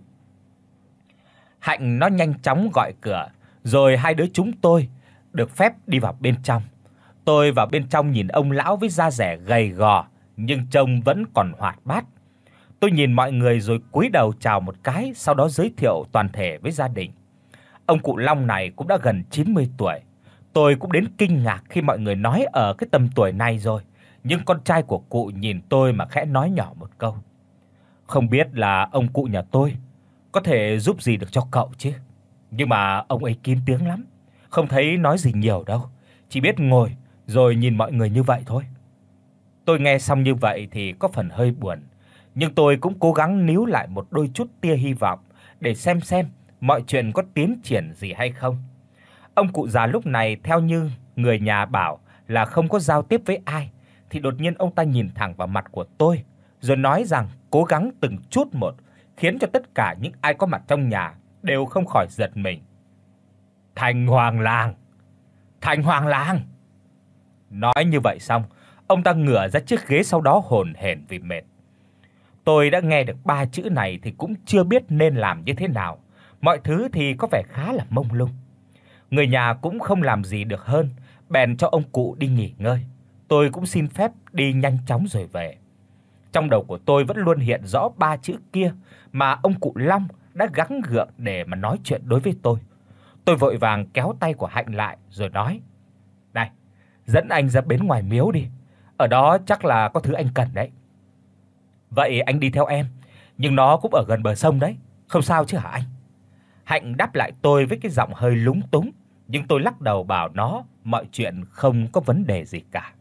Hạnh nó nhanh chóng gọi cửa, rồi hai đứa chúng tôi được phép đi vào bên trong. Tôi vào bên trong nhìn ông lão với da dẻ gầy gò nhưng trông vẫn còn hoạt bát. Tôi nhìn mọi người rồi cúi đầu chào một cái, sau đó giới thiệu toàn thể với gia đình. Ông cụ Long này cũng đã gần chín mươi tuổi. Tôi cũng đến kinh ngạc khi mọi người nói ở cái tầm tuổi này rồi, nhưng con trai của cụ nhìn tôi mà khẽ nói nhỏ một câu: "Không biết là ông cụ nhà tôi có thể giúp gì được cho cậu chứ?" Nhưng mà ông ấy kín tiếng lắm, không thấy nói gì nhiều đâu, chỉ biết ngồi rồi nhìn mọi người như vậy thôi. Tôi nghe xong như vậy thì có phần hơi buồn, nhưng tôi cũng cố gắng níu lại một đôi chút tia hy vọng để xem xem mọi chuyện có tiến triển gì hay không. Ông cụ già lúc này theo như người nhà bảo là không có giao tiếp với ai, thì đột nhiên ông ta nhìn thẳng vào mặt của tôi, rồi nói rằng cố gắng từng chút một, khiến cho tất cả những ai có mặt trong nhà đều không khỏi giật mình. Thành Hoàng Lang, Thành Hoàng Lang. Nói như vậy xong, ông ta ngửa ra chiếc ghế, sau đó hổn hển vì mệt. Tôi đã nghe được ba chữ này thì cũng chưa biết nên làm như thế nào. Mọi thứ thì có vẻ khá là mông lung. Người nhà cũng không làm gì được hơn, bèn cho ông cụ đi nghỉ ngơi. Tôi cũng xin phép đi nhanh chóng rồi về. Trong đầu của tôi vẫn luôn hiện rõ ba chữ kia mà ông cụ Long đã gắng gượng để mà nói chuyện đối với tôi. Tôi vội vàng kéo tay của Hạnh lại rồi nói: "Này, dẫn anh ra bến ngoài miếu đi. Ở đó chắc là có thứ anh cần đấy." "Vậy anh đi theo em, nhưng nó cũng ở gần bờ sông đấy, không sao chứ hả anh?" Hạnh đáp lại tôi với cái giọng hơi lúng túng, nhưng tôi lắc đầu bảo nó mọi chuyện không có vấn đề gì cả.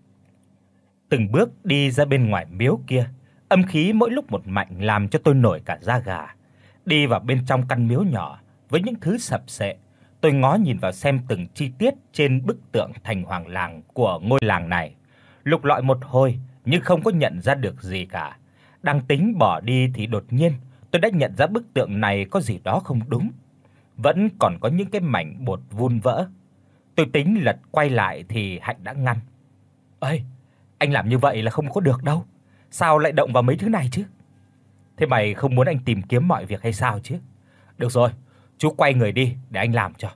Từng bước đi ra bên ngoài miếu kia, âm khí mỗi lúc một mạnh làm cho tôi nổi cả da gà. Đi vào bên trong căn miếu nhỏ với những thứ sập xệ, tôi ngó nhìn vào xem từng chi tiết trên bức tượng Thành Hoàng Làng của ngôi làng này. Lục lọi một hồi nhưng không có nhận ra được gì cả. Đang tính bỏ đi thì đột nhiên tôi đã nhận ra bức tượng này có gì đó không đúng. Vẫn còn có những cái mảnh bột vụn vỡ. Tôi tính lật quay lại thì Hạnh đã ngăn. "Ê, anh làm như vậy là không có được đâu. Sao lại động vào mấy thứ này chứ? Thế mày không muốn anh tìm kiếm mọi việc hay sao chứ? Được rồi, chú quay người đi để anh làm cho."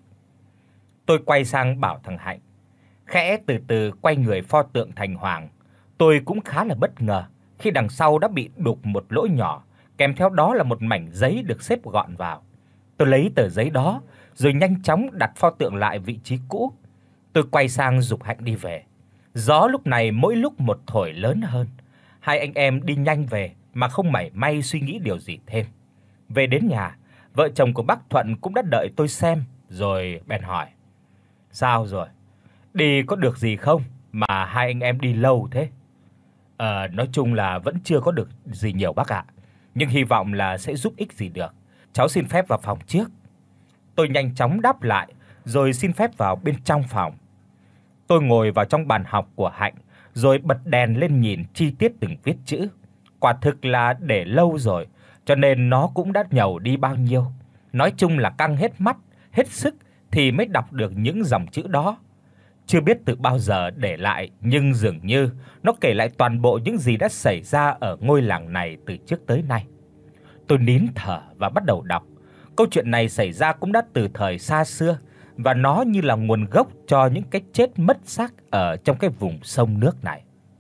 Tôi quay sang bảo thằng Hạnh khẽ từ từ quay người pho tượng Thành Hoàng. Tôi cũng khá là bất ngờ khi đằng sau đã bị đục một lỗ nhỏ, kèm theo đó là một mảnh giấy được xếp gọn vào. Tôi lấy tờ giấy đó rồi nhanh chóng đặt pho tượng lại vị trí cũ. Tôi quay sang giục Hạnh đi về. Gió lúc này mỗi lúc một thổi lớn hơn. Hai anh em đi nhanh về mà không mảy may suy nghĩ điều gì thêm. Về đến nhà, vợ chồng của bác Thuận cũng đã đợi tôi xem, rồi bèn hỏi: "Sao rồi? Đi có được gì không mà hai anh em đi lâu thế?" "Ờ, nói chung là vẫn chưa có được gì nhiều bác ạ, nhưng hy vọng là sẽ giúp ích gì được. Cháu xin phép vào phòng trước." Tôi nhanh chóng đáp lại rồi xin phép vào bên trong phòng. Tôi ngồi vào trong bàn học của Hạnh rồi bật đèn lên nhìn chi tiết từng viết chữ. Quả thực là để lâu rồi, cho nên nó cũng đã nhàu đi bao nhiêu. Nói chung là căng hết mắt, hết sức thì mới đọc được những dòng chữ đó. Chưa biết từ bao giờ để lại, nhưng dường như nó kể lại toàn bộ những gì đã xảy ra ở ngôi làng này từ trước tới nay. Tôi nín thở và bắt đầu đọc. Câu chuyện này xảy ra cũng đã từ thời xa xưa, và nó như là nguồn gốc cho những cái chết mất xác ở trong cái vùng sông nước này.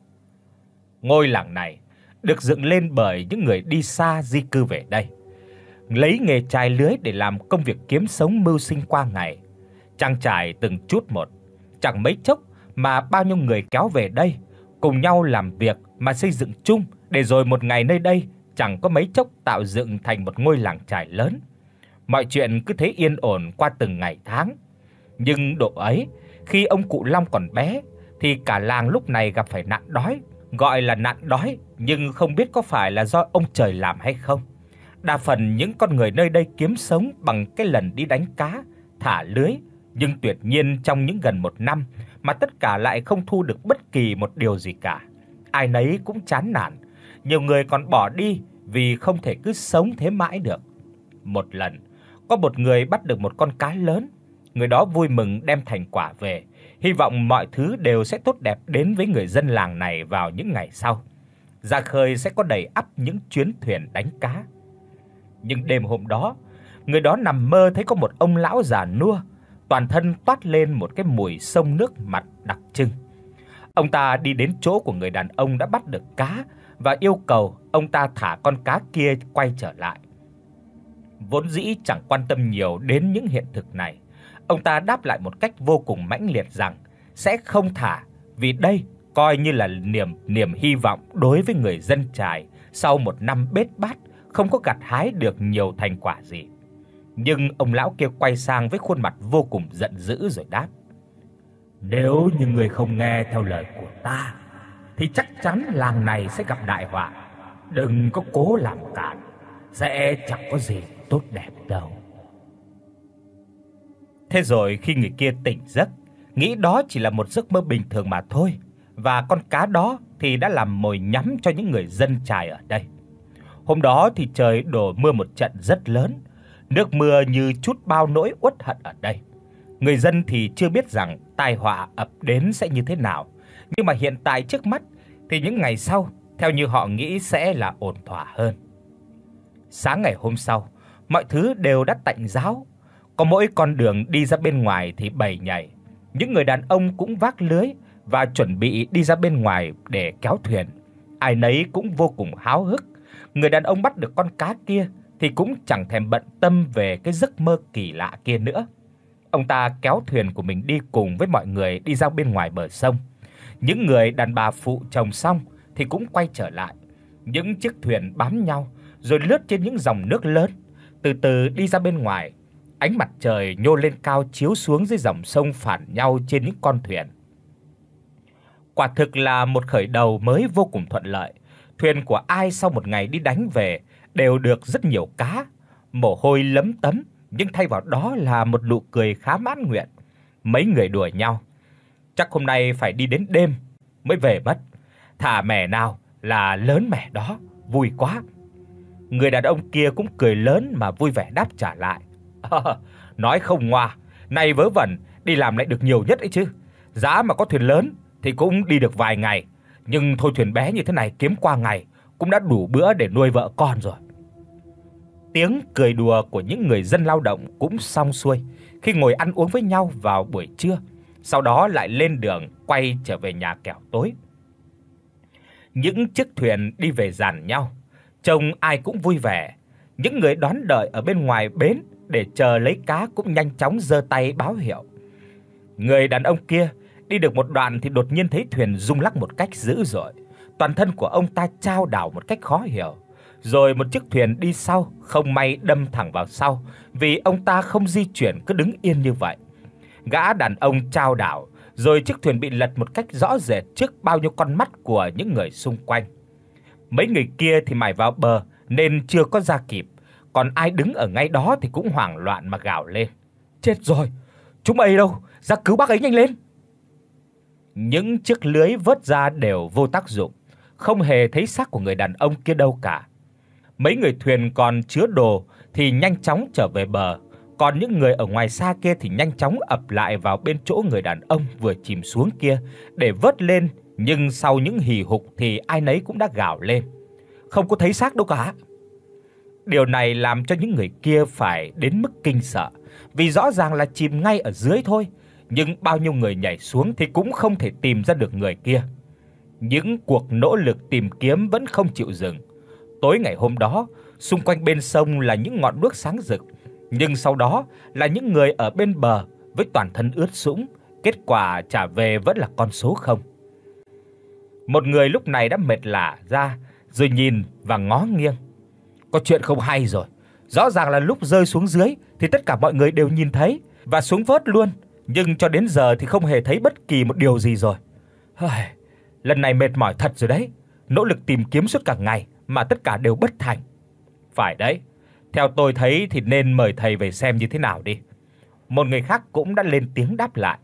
Ngôi làng này được dựng lên bởi những người đi xa di cư về đây, lấy nghề chài lưới để làm công việc kiếm sống mưu sinh qua ngày. Trang trải từng chút một, chẳng mấy chốc mà bao nhiêu người kéo về đây, cùng nhau làm việc mà xây dựng chung, để rồi một ngày nơi đây chẳng có mấy chốc tạo dựng thành một ngôi làng chài lớn. Mọi chuyện cứ thế yên ổn qua từng ngày tháng. Nhưng độ ấy, khi ông cụ Long còn bé thì cả làng lúc này gặp phải nạn đói, gọi là nạn đói nhưng không biết có phải là do ông trời làm hay không. Đa phần những con người nơi đây kiếm sống bằng cái lần đi đánh cá, thả lưới, nhưng tuyệt nhiên trong những gần một năm mà tất cả lại không thu được bất kỳ một điều gì cả. Ai nấy cũng chán nản, nhiều người còn bỏ đi vì không thể cứ sống thế mãi được. Một lần, có một người bắt được một con cá lớn. Người đó vui mừng đem thành quả về, hy vọng mọi thứ đều sẽ tốt đẹp đến với người dân làng này vào những ngày sau. Ra khơi sẽ có đầy ắp những chuyến thuyền đánh cá. Nhưng đêm hôm đó, người đó nằm mơ thấy có một ông lão già nua, toàn thân toát lên một cái mùi sông nước mặt đặc trưng. Ông ta đi đến chỗ của người đàn ông đã bắt được cá và yêu cầu ông ta thả con cá kia quay trở lại. Vốn dĩ chẳng quan tâm nhiều đến những hiện thực này, ông ta đáp lại một cách vô cùng mãnh liệt rằng sẽ không thả, vì đây coi như là niềm niềm hy vọng đối với người dân chài sau một năm bết bát không có gặt hái được nhiều thành quả gì. Nhưng ông lão kia quay sang với khuôn mặt vô cùng giận dữ rồi đáp: "Nếu như người không nghe theo lời của ta thì chắc chắn làng này sẽ gặp đại họa. Đừng có cố làm cản, sẽ chẳng có gì tốt đẹp đâu." Thế rồi khi người kia tỉnh giấc nghĩ đó chỉ là một giấc mơ bình thường mà thôi, và con cá đó thì đã làm mồi nhắm cho những người dân chài ở đây. Hôm đó thì trời đổ mưa một trận rất lớn, nước mưa như trút bao nỗi uất hận ở đây. Người dân thì chưa biết rằng tai họa ập đến sẽ như thế nào, nhưng mà hiện tại trước mắt thì những ngày sau theo như họ nghĩ sẽ là ổn thỏa hơn. Sáng ngày hôm sau, mọi thứ đều đã tạnh ráo, có mỗi con đường đi ra bên ngoài thì bầy nhảy. Những người đàn ông cũng vác lưới và chuẩn bị đi ra bên ngoài để kéo thuyền. Ai nấy cũng vô cùng háo hức. Người đàn ông bắt được con cá kia thì cũng chẳng thèm bận tâm về cái giấc mơ kỳ lạ kia nữa. Ông ta kéo thuyền của mình đi cùng với mọi người đi ra bên ngoài bờ sông. Những người đàn bà phụ chồng xong thì cũng quay trở lại. Những chiếc thuyền bám nhau rồi lướt trên những dòng nước lớn, từ từ đi ra bên ngoài. Ánh mặt trời nhô lên cao chiếu xuống dưới dòng sông phản nhau trên những con thuyền. Quả thực là một khởi đầu mới vô cùng thuận lợi. Thuyền của ai sau một ngày đi đánh về đều được rất nhiều cá, mồ hôi lấm tấm, nhưng thay vào đó là một nụ cười khá mãn nguyện. Mấy người đùa nhau, chắc hôm nay phải đi đến đêm mới về mất. Thả mẻ nào là lớn mẻ đó, vui quá. Người đàn ông kia cũng cười lớn mà vui vẻ đáp trả lại. À, nói không ngoa, này vớ vẩn đi làm lại được nhiều nhất ấy chứ. Giá mà có thuyền lớn thì cũng đi được vài ngày, nhưng thôi thuyền bé như thế này kiếm qua ngày cũng đã đủ bữa để nuôi vợ con rồi. Tiếng cười đùa của những người dân lao động cũng xong xuôi khi ngồi ăn uống với nhau vào buổi trưa, sau đó lại lên đường quay trở về nhà kẻo tối. Những chiếc thuyền đi về dàn nhau, trông ai cũng vui vẻ. Những người đón đợi ở bên ngoài bến để chờ lấy cá cũng nhanh chóng giơ tay báo hiệu. Người đàn ông kia đi được một đoạn thì đột nhiên thấy thuyền rung lắc một cách dữ dội. Toàn thân của ông ta chao đảo một cách khó hiểu. Rồi một chiếc thuyền đi sau không may đâm thẳng vào sau, vì ông ta không di chuyển cứ đứng yên như vậy. Gã đàn ông chao đảo, rồi chiếc thuyền bị lật một cách rõ rệt trước bao nhiêu con mắt của những người xung quanh. Mấy người kia thì mải vào bờ nên chưa có ra kịp, còn ai đứng ở ngay đó thì cũng hoảng loạn mà gào lên: "Chết rồi, chúng ấy đâu, ra cứu bác ấy nhanh lên." Những chiếc lưới vớt ra đều vô tác dụng, không hề thấy xác của người đàn ông kia đâu cả. Mấy người thuyền còn chứa đồ thì nhanh chóng trở về bờ, còn những người ở ngoài xa kia thì nhanh chóng ập lại vào bên chỗ người đàn ông vừa chìm xuống kia để vớt lên, nhưng sau những hì hục thì ai nấy cũng đã gào lên: "Không có thấy xác đâu cả." Điều này làm cho những người kia phải đến mức kinh sợ, vì rõ ràng là chìm ngay ở dưới thôi, nhưng bao nhiêu người nhảy xuống thì cũng không thể tìm ra được người kia. Những cuộc nỗ lực tìm kiếm vẫn không chịu dừng. Tối ngày hôm đó, xung quanh bên sông là những ngọn đuốc sáng rực, nhưng sau đó là những người ở bên bờ với toàn thân ướt sũng, kết quả trả về vẫn là con số không. Một người lúc này đã mệt lả ra, rồi nhìn và ngó nghiêng. Có chuyện không hay rồi. Rõ ràng là lúc rơi xuống dưới thì tất cả mọi người đều nhìn thấy và xuống vớt luôn, nhưng cho đến giờ thì không hề thấy bất kỳ một điều gì rồi. Hây, lần này mệt mỏi thật rồi đấy. Nỗ lực tìm kiếm suốt cả ngày mà tất cả đều bất thành. Phải đấy, theo tôi thấy thì nên mời thầy về xem như thế nào đi. Một người khác cũng đã lên tiếng đáp lại.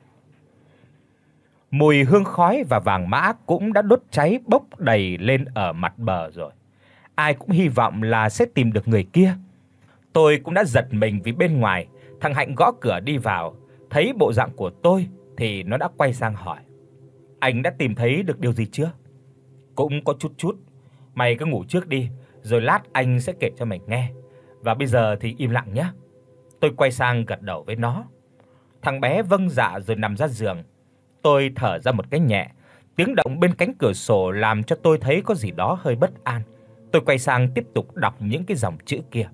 Mùi hương khói và vàng mã cũng đã đốt cháy bốc đầy lên ở mặt bờ rồi. Ai cũng hy vọng là sẽ tìm được người kia. Tôi cũng đã giật mình vì bên ngoài, thằng Hạnh gõ cửa đi vào, thấy bộ dạng của tôi thì nó đã quay sang hỏi: "Anh đã tìm thấy được điều gì chưa?" "Cũng có chút chút. Mày cứ ngủ trước đi, rồi lát anh sẽ kể cho mày nghe. Và bây giờ thì im lặng nhé." Tôi quay sang gật đầu với nó. Thằng bé vâng dạ rồi nằm ra giường. Tôi thở ra một cái nhẹ, tiếng động bên cánh cửa sổ làm cho tôi thấy có gì đó hơi bất an. Tôi quay sang tiếp tục đọc những cái dòng chữ kia.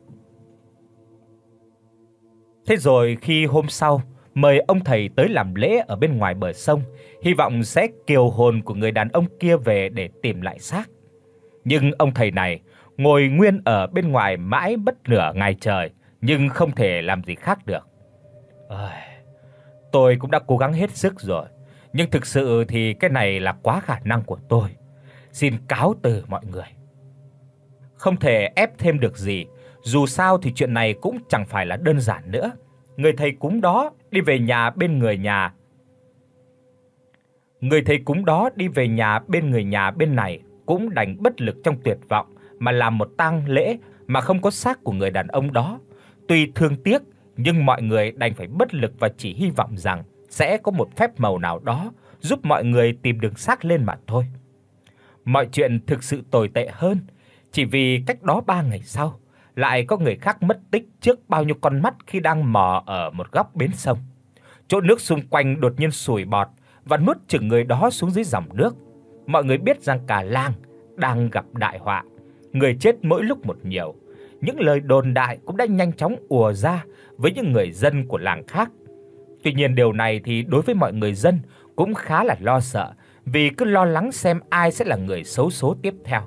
Thế rồi khi hôm sau mời ông thầy tới làm lễ ở bên ngoài bờ sông, hy vọng sẽ kiều hồn của người đàn ông kia về để tìm lại xác. Nhưng ông thầy này ngồi nguyên ở bên ngoài mãi mất nửa ngày trời, nhưng không thể làm gì khác được. Ơi, tôi cũng đã cố gắng hết sức rồi, nhưng thực sự thì cái này là quá khả năng của tôi. Xin cáo từ mọi người. Không thể ép thêm được gì, dù sao thì chuyện này cũng chẳng phải là đơn giản nữa. Người thầy cúng đó đi về nhà bên người nhà Người thầy cúng đó đi về nhà bên người nhà bên này cũng đành bất lực trong tuyệt vọng mà làm một tang lễ mà không có xác của người đàn ông đó. Tuy thương tiếc nhưng mọi người đành phải bất lực và chỉ hy vọng rằng sẽ có một phép màu nào đó giúp mọi người tìm được xác lên mà thôi. Mọi chuyện thực sự tồi tệ hơn, chỉ vì cách đó ba ngày sau, lại có người khác mất tích trước bao nhiêu con mắt khi đang mò ở một góc bến sông. Chỗ nước xung quanh đột nhiên sùi bọt và nuốt chửng người đó xuống dưới dòng nước. Mọi người biết rằng cả làng đang gặp đại họa, người chết mỗi lúc một nhiều. Những lời đồn đại cũng đã nhanh chóng ùa ra với những người dân của làng khác. Tuy nhiên điều này thì đối với mọi người dân cũng khá là lo sợ, vì cứ lo lắng xem ai sẽ là người xấu số tiếp theo.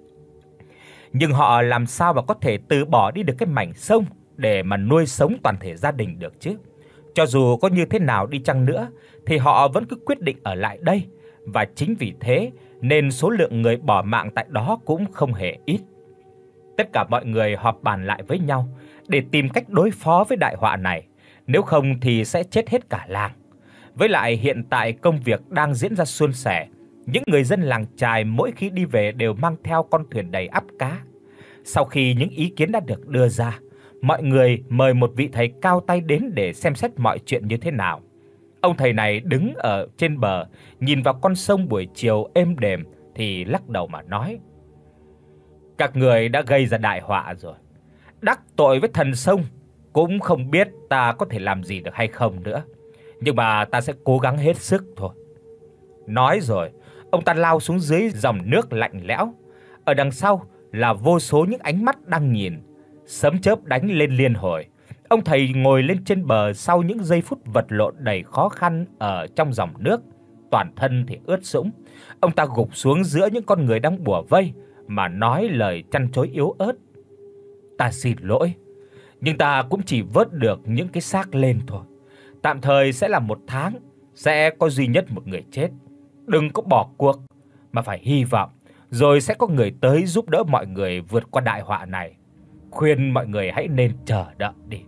Nhưng họ làm sao mà có thể từ bỏ đi được cái mảnh sông để mà nuôi sống toàn thể gia đình được chứ? Cho dù có như thế nào đi chăng nữa thì họ vẫn cứ quyết định ở lại đây, và chính vì thế nên số lượng người bỏ mạng tại đó cũng không hề ít. Tất cả mọi người họp bàn lại với nhau để tìm cách đối phó với đại họa này, nếu không thì sẽ chết hết cả làng. Với lại hiện tại công việc đang diễn ra suôn sẻ, những người dân làng chài mỗi khi đi về đều mang theo con thuyền đầy ắp cá. Sau khi những ý kiến đã được đưa ra, mọi người mời một vị thầy cao tay đến để xem xét mọi chuyện như thế nào. Ông thầy này đứng ở trên bờ, nhìn vào con sông buổi chiều êm đềm thì lắc đầu mà nói: "Các người đã gây ra đại họa rồi. Đắc tội với thần sông, cũng không biết ta có thể làm gì được hay không nữa. Nhưng mà ta sẽ cố gắng hết sức thôi." Nói rồi, ông ta lao xuống dưới dòng nước lạnh lẽo. Ở đằng sau là vô số những ánh mắt đang nhìn, sấm chớp đánh lên liên hồi. Ông thầy ngồi lên trên bờ sau những giây phút vật lộn đầy khó khăn ở trong dòng nước, toàn thân thì ướt sũng. Ông ta gục xuống giữa những con người đang bủa vây mà nói lời trăn trối yếu ớt: "Ta xin lỗi, nhưng ta cũng chỉ vớt được những cái xác lên thôi. Tạm thời sẽ là một tháng sẽ có duy nhất một người chết. Đừng có bỏ cuộc mà phải hy vọng rồi sẽ có người tới giúp đỡ mọi người vượt qua đại họa này. Khuyên mọi người hãy nên chờ đợi đi."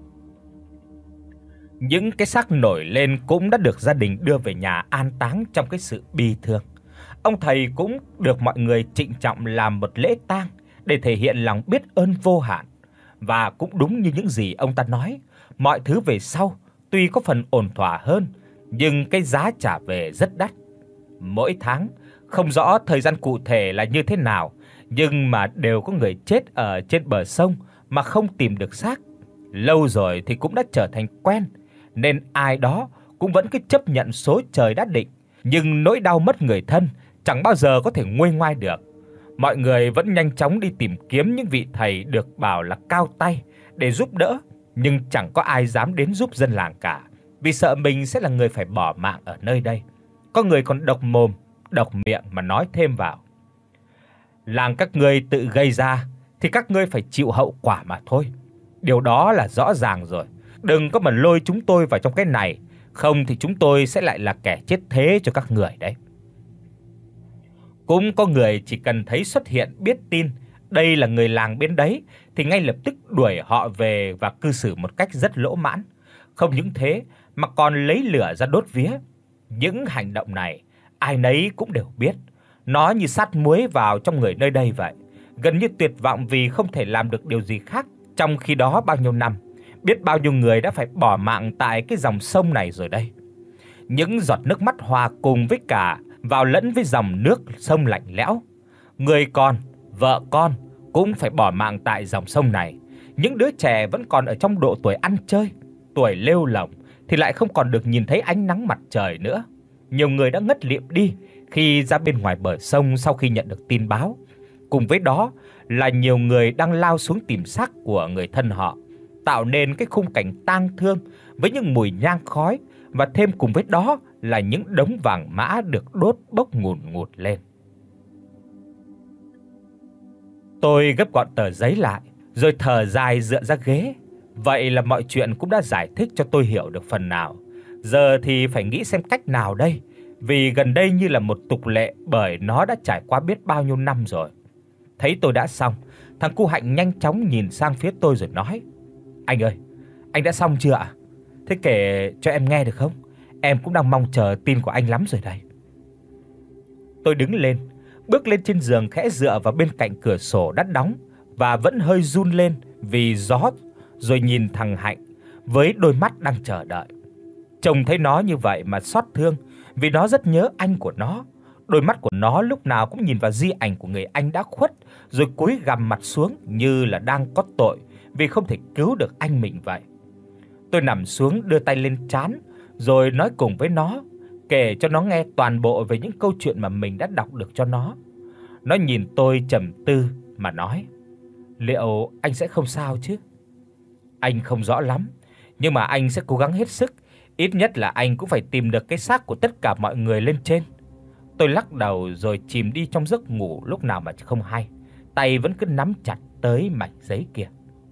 Những cái xác nổi lên cũng đã được gia đình đưa về nhà an táng trong cái sự bi thương. Ông thầy cũng được mọi người trịnh trọng làm một lễ tang để thể hiện lòng biết ơn vô hạn. Và cũng đúng như những gì ông ta nói, mọi thứ về sau tuy có phần ổn thỏa hơn, nhưng cái giá trả về rất đắt. Mỗi tháng, không rõ thời gian cụ thể là như thế nào, nhưng mà đều có người chết ở trên bờ sông mà không tìm được xác. Lâu rồi thì cũng đã trở thành quen, nên ai đó cũng vẫn cứ chấp nhận số trời đã định, nhưng nỗi đau mất người thân chẳng bao giờ có thể nguôi ngoai được. Mọi người vẫn nhanh chóng đi tìm kiếm những vị thầy được bảo là cao tay để giúp đỡ, nhưng chẳng có ai dám đến giúp dân làng cả, vì sợ mình sẽ là người phải bỏ mạng ở nơi đây. Có người còn độc mồm, độc miệng mà nói thêm vào: "Làng các ngươi tự gây ra thì các ngươi phải chịu hậu quả mà thôi. Điều đó là rõ ràng rồi. Đừng có mà lôi chúng tôi vào trong cái này, không thì chúng tôi sẽ lại là kẻ chết thế cho các người đấy." Cũng có người chỉ cần thấy xuất hiện biết tin đây là người làng bên đấy thì ngay lập tức đuổi họ về và cư xử một cách rất lỗ mãn. Không những thế mà còn lấy lửa ra đốt vía. Những hành động này ai nấy cũng đều biết, nó như sát muối vào trong người nơi đây vậy, gần như tuyệt vọng vì không thể làm được điều gì khác. Trong khi đó bao nhiêu năm, biết bao nhiêu người đã phải bỏ mạng tại cái dòng sông này rồi đây. Những giọt nước mắt hòa cùng với cả vào lẫn với dòng nước sông lạnh lẽo. Người con, vợ con cũng phải bỏ mạng tại dòng sông này. Những đứa trẻ vẫn còn ở trong độ tuổi ăn chơi, tuổi lêu lổng thì lại không còn được nhìn thấy ánh nắng mặt trời nữa. Nhiều người đã ngất lịm đi khi ra bên ngoài bờ sông sau khi nhận được tin báo. Cùng với đó là nhiều người đang lao xuống tìm xác của người thân họ, tạo nên cái khung cảnh tang thương với những mùi nhang khói, và thêm cùng với đó là những đống vàng mã được đốt bốc ngùn ngụt lên. Tôi gấp gọn tờ giấy lại, rồi thở dài dựa ra ghế. Vậy là mọi chuyện cũng đã giải thích cho tôi hiểu được phần nào. Giờ thì phải nghĩ xem cách nào đây, vì gần đây như là một tục lệ bởi nó đã trải qua biết bao nhiêu năm rồi. Thấy tôi đã xong, thằng cu Hạnh nhanh chóng nhìn sang phía tôi rồi nói: "Anh ơi, anh đã xong chưa ạ? Thế kể cho em nghe được không? Em cũng đang mong chờ tin của anh lắm rồi đây." Tôi đứng lên, bước lên trên giường khẽ dựa vào bên cạnh cửa sổ đã đóng và vẫn hơi run lên vì gió, rồi nhìn thằng Hạnh với đôi mắt đang chờ đợi. Trông thấy nó như vậy mà xót thương, vì nó rất nhớ anh của nó. Đôi mắt của nó lúc nào cũng nhìn vào di ảnh của người anh đã khuất, rồi cúi gằm mặt xuống như là đang có tội vì không thể cứu được anh mình vậy. Tôi nằm xuống đưa tay lên trán rồi nói cùng với nó, kể cho nó nghe toàn bộ về những câu chuyện mà mình đã đọc được cho nó. Nó nhìn tôi trầm tư mà nói: "Liệu anh sẽ không sao chứ?" "Anh không rõ lắm, nhưng mà anh sẽ cố gắng hết sức, ít nhất là anh cũng phải tìm được cái xác của tất cả mọi người lên trên." Tôi lắc đầu rồi chìm đi trong giấc ngủ lúc nào mà không hay, tay vẫn cứ nắm chặt tới mảnh giấy kia.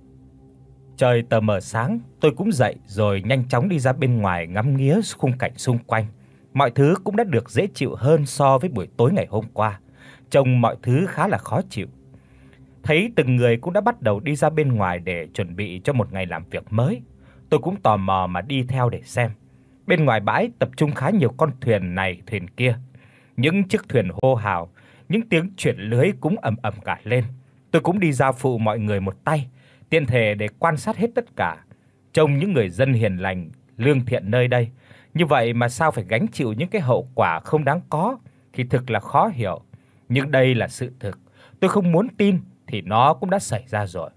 Trời tờ mờ sáng, tôi cũng dậy rồi nhanh chóng đi ra bên ngoài ngắm nghía khung cảnh xung quanh. Mọi thứ cũng đã được dễ chịu hơn so với buổi tối ngày hôm qua. Trông mọi thứ khá là khó chịu. Thấy từng người cũng đã bắt đầu đi ra bên ngoài để chuẩn bị cho một ngày làm việc mới. Tôi cũng tò mò mà đi theo để xem. Bên ngoài bãi tập trung khá nhiều con thuyền này thuyền kia. Những chiếc thuyền hô hào, những tiếng chuyển lưới cũng ầm ầm cả lên. Tôi cũng đi ra phụ mọi người một tay, tiện thể để quan sát hết tất cả. Trông những người dân hiền lành, lương thiện nơi đây, như vậy mà sao phải gánh chịu những cái hậu quả không đáng có thì thực là khó hiểu. Nhưng đây là sự thực, tôi không muốn tin thì nó cũng đã xảy ra rồi.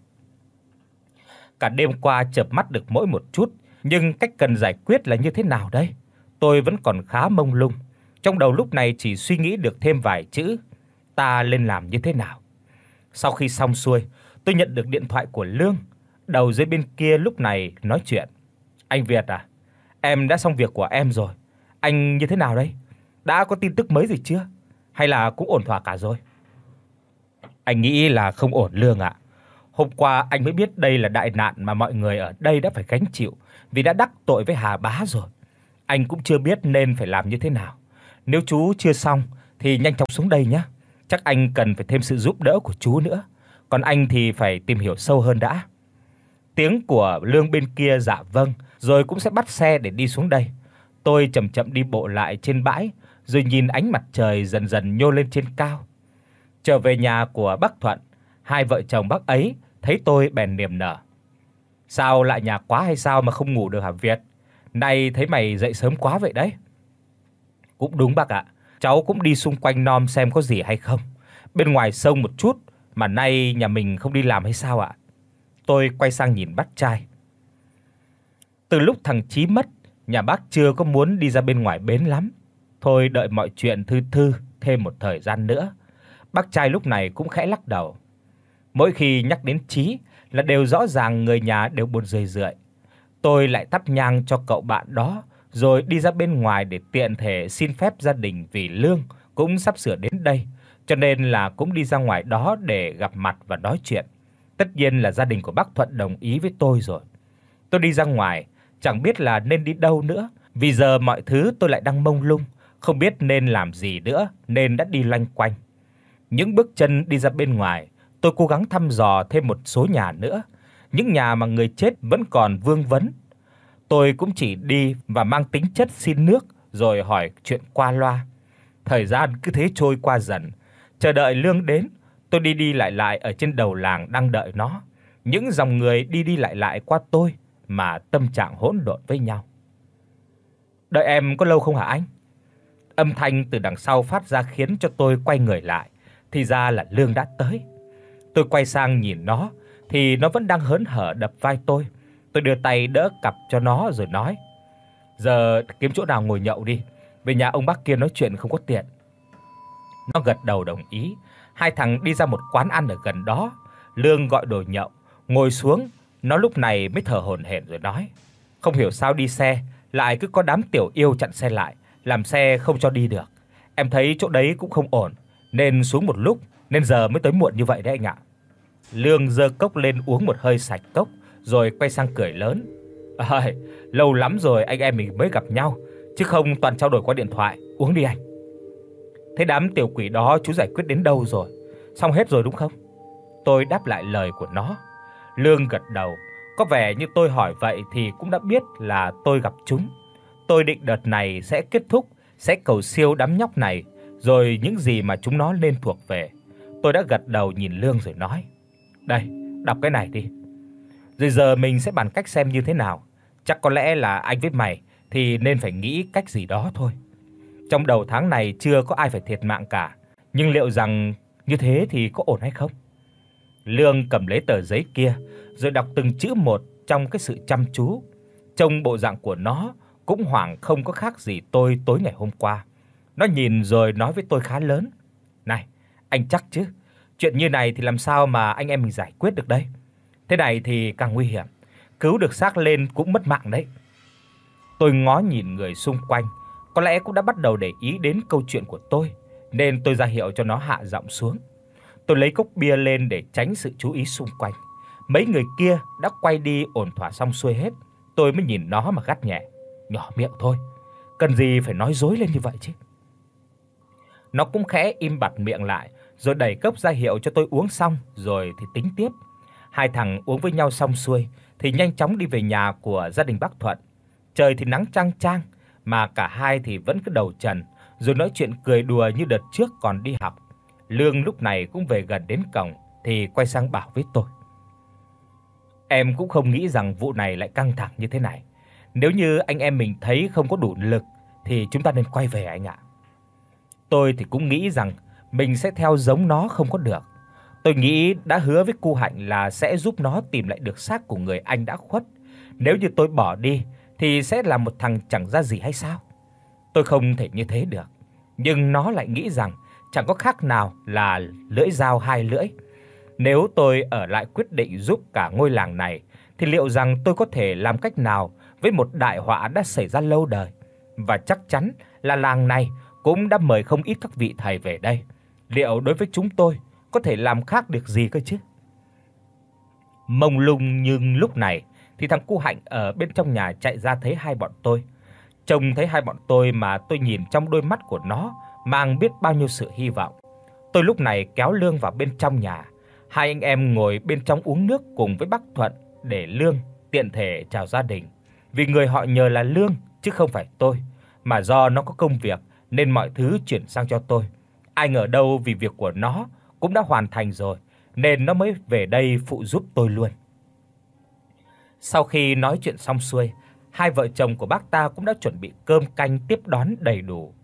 Cả đêm qua chợp mắt được mỗi một chút, nhưng cách cần giải quyết là như thế nào đây? Tôi vẫn còn khá mông lung. Trong đầu lúc này chỉ suy nghĩ được thêm vài chữ: ta lên làm như thế nào. Sau khi xong xuôi, tôi nhận được điện thoại của Lương. Đầu dây bên kia lúc này nói chuyện: "Anh Việt à, em đã xong việc của em rồi. Anh như thế nào đây? Đã có tin tức mới gì chưa? Hay là cũng ổn thỏa cả rồi?" "Anh nghĩ là không ổn Lương ạ. Hôm qua anh mới biết đây là đại nạn mà mọi người ở đây đã phải gánh chịu vì đã đắc tội với Hà Bá rồi. Anh cũng chưa biết nên phải làm như thế nào. Nếu chú chưa xong thì nhanh chóng xuống đây nhé. Chắc anh cần phải thêm sự giúp đỡ của chú nữa. Còn anh thì phải tìm hiểu sâu hơn đã." Tiếng của Lương bên kia dạ vâng, rồi cũng sẽ bắt xe để đi xuống đây. Tôi chậm chậm đi bộ lại trên bãi, rồi nhìn ánh mặt trời dần dần nhô lên trên cao. Trở về nhà của bác Thuận, hai vợ chồng bác ấy thấy tôi bèn niềm nở: "Sao lại nhà quá hay sao mà không ngủ được hả Việt? Nay thấy mày dậy sớm quá vậy đấy." "Cũng đúng bác ạ, cháu cũng đi xung quanh nom xem có gì hay không. Bên ngoài sông một chút mà nay nhà mình không đi làm hay sao ạ?" Tôi quay sang nhìn bác trai. Từ lúc thằng Chí mất, nhà bác chưa có muốn đi ra bên ngoài bến lắm. Thôi đợi mọi chuyện thư thư thêm một thời gian nữa. Bác trai lúc này cũng khẽ lắc đầu. Mỗi khi nhắc đến Chí là đều rõ ràng người nhà đều buồn rười rượi. Tôi lại thắp nhang cho cậu bạn đó rồi đi ra bên ngoài để tiện thể xin phép gia đình, vì Lương cũng sắp sửa đến đây, cho nên là cũng đi ra ngoài đó để gặp mặt và nói chuyện. Tất nhiên là gia đình của bác Thuận đồng ý với tôi rồi. Tôi đi ra ngoài, chẳng biết là nên đi đâu nữa, vì giờ mọi thứ tôi lại đang mông lung, không biết nên làm gì nữa nên đã đi loanh quanh. Những bước chân đi ra bên ngoài, tôi cố gắng thăm dò thêm một số nhà nữa, những nhà mà người chết vẫn còn vương vấn. Tôi cũng chỉ đi và mang tính chất xin nước rồi hỏi chuyện qua loa. Thời gian cứ thế trôi qua dần, chờ đợi Lương đến. Tôi đi đi lại lại ở trên đầu làng đang đợi nó. Những dòng người đi đi lại lại qua tôi mà tâm trạng hỗn độn với nhau. "Đợi em có lâu không hả anh?" Âm thanh từ đằng sau phát ra khiến cho tôi quay người lại, thì ra là Lương đã tới. Tôi quay sang nhìn nó thì nó vẫn đang hớn hở đập vai tôi. Tôi đưa tay đỡ cặp cho nó rồi nói: "Giờ kiếm chỗ nào ngồi nhậu đi, về nhà ông bác kia nói chuyện không có tiện." Nó gật đầu đồng ý. Hai thằng đi ra một quán ăn ở gần đó. Lương gọi đồ nhậu, ngồi xuống, nó lúc này mới thở hổn hển rồi nói: "Không hiểu sao đi xe lại cứ có đám tiểu yêu chặn xe lại, làm xe không cho đi được. Em thấy chỗ đấy cũng không ổn, nên xuống một lúc, nên giờ mới tới muộn như vậy đấy anh ạ." Lương giơ cốc lên uống một hơi sạch cốc, rồi quay sang cười lớn: "Ơi, lâu lắm rồi anh em mình mới gặp nhau, chứ không toàn trao đổi qua điện thoại, uống đi anh." "Thế đám tiểu quỷ đó chú giải quyết đến đâu rồi? Xong hết rồi đúng không?" Tôi đáp lại lời của nó. Lương gật đầu, có vẻ như tôi hỏi vậy thì cũng đã biết là tôi gặp chúng. Tôi định đợt này sẽ kết thúc, sẽ cầu siêu đám nhóc này, rồi những gì mà chúng nó nên thuộc về. Tôi đã gật đầu nhìn Lương rồi nói: "Đây, đọc cái này đi. Rồi giờ mình sẽ bàn cách xem như thế nào. Chắc có lẽ là anh với mày thì nên phải nghĩ cách gì đó thôi. Trong đầu tháng này chưa có ai phải thiệt mạng cả, nhưng liệu rằng như thế thì có ổn hay không?" Lương cầm lấy tờ giấy kia rồi đọc từng chữ một trong cái sự chăm chú. Trông bộ dạng của nó cũng hoảng không có khác gì tôi tối ngày hôm qua. Nó nhìn rồi nói với tôi khá lớn: "Này, anh chắc chứ? Chuyện như này thì làm sao mà anh em mình giải quyết được đây? Thế này thì càng nguy hiểm, cứu được xác lên cũng mất mạng đấy." Tôi ngó nhìn người xung quanh, có lẽ cũng đã bắt đầu để ý đến câu chuyện của tôi, nên tôi ra hiệu cho nó hạ giọng xuống. Tôi lấy cốc bia lên để tránh sự chú ý xung quanh. Mấy người kia đã quay đi ổn thỏa xong xuôi hết, tôi mới nhìn nó mà gắt nhẹ: "Nhỏ miệng thôi, cần gì phải nói dối lên như vậy chứ?" Nó cũng khẽ im bặt miệng lại, rồi đẩy cốc ra hiệu cho tôi uống xong rồi thì tính tiếp. Hai thằng uống với nhau xong xuôi thì nhanh chóng đi về nhà của gia đình bác Thuận. Trời thì nắng chang chang mà cả hai thì vẫn cứ đầu trần, rồi nói chuyện cười đùa như đợt trước còn đi học. Lương lúc này cũng về gần đến cổng thì quay sang bảo với tôi: "Em cũng không nghĩ rằng vụ này lại căng thẳng như thế này. Nếu như anh em mình thấy không có đủ lực thì chúng ta nên quay về anh ạ." Tôi thì cũng nghĩ rằng mình sẽ theo giống nó không có được. Tôi nghĩ đã hứa với cô Hạnh là sẽ giúp nó tìm lại được xác của người anh đã khuất. Nếu như tôi bỏ đi thì sẽ là một thằng chẳng ra gì hay sao? Tôi không thể như thế được. Nhưng nó lại nghĩ rằng chẳng có khác nào là lưỡi dao hai lưỡi. Nếu tôi ở lại quyết định giúp cả ngôi làng này thì liệu rằng tôi có thể làm cách nào với một đại họa đã xảy ra lâu đời, và chắc chắn là làng này cũng đã mời không ít các vị thầy về đây. Liệu đối với chúng tôi có thể làm khác được gì cơ chứ? Mông lung nhưng lúc này thì thằng cu Hạnh ở bên trong nhà chạy ra thấy hai bọn tôi. Trông thấy hai bọn tôi mà tôi nhìn trong đôi mắt của nó mang biết bao nhiêu sự hy vọng. Tôi lúc này kéo Lương vào bên trong nhà. Hai anh em ngồi bên trong uống nước cùng với bác Thuận để Lương tiện thể chào gia đình. Vì người họ nhờ là Lương chứ không phải tôi, mà do nó có công việc nên mọi thứ chuyển sang cho tôi. Ai ngờ đâu vì việc của nó cũng đã hoàn thành rồi nên nó mới về đây phụ giúp tôi luôn. Sau khi nói chuyện xong xuôi, hai vợ chồng của bác ta cũng đã chuẩn bị cơm canh tiếp đón đầy đủ.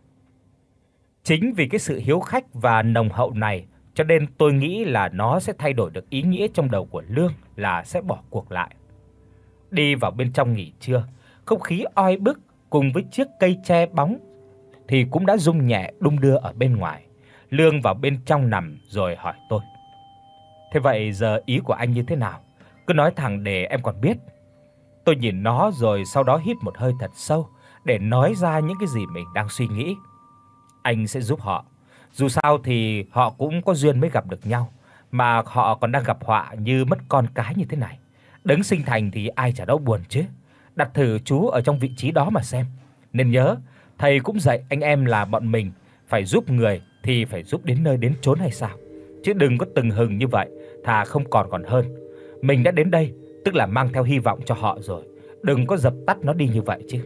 Chính vì cái sự hiếu khách và nồng hậu này cho nên tôi nghĩ là nó sẽ thay đổi được ý nghĩa trong đầu của Lương là sẽ bỏ cuộc lại. Đi vào bên trong nghỉ trưa, không khí oi bức cùng với chiếc cây tre bóng thì cũng đã rung nhẹ đung đưa ở bên ngoài. Lương vào bên trong nằm rồi hỏi tôi: "Thế vậy giờ ý của anh như thế nào? Cứ nói thẳng để em còn biết." Tôi nhìn nó rồi sau đó hít một hơi thật sâu để nói ra những cái gì mình đang suy nghĩ. Anh sẽ giúp họ. Dù sao thì họ cũng có duyên mới gặp được nhau, mà họ còn đang gặp họa như mất con cái như thế này. Đấng sinh thành thì ai chả đau buồn chứ. Đặt thử chú ở trong vị trí đó mà xem. Nên nhớ, thầy cũng dạy anh em là bọn mình phải giúp người thì phải giúp đến nơi đến chốn hay sao? Chứ đừng có từng hừng như vậy, thà không còn còn hơn. Mình đã đến đây, tức là mang theo hy vọng cho họ rồi, đừng có dập tắt nó đi như vậy chứ.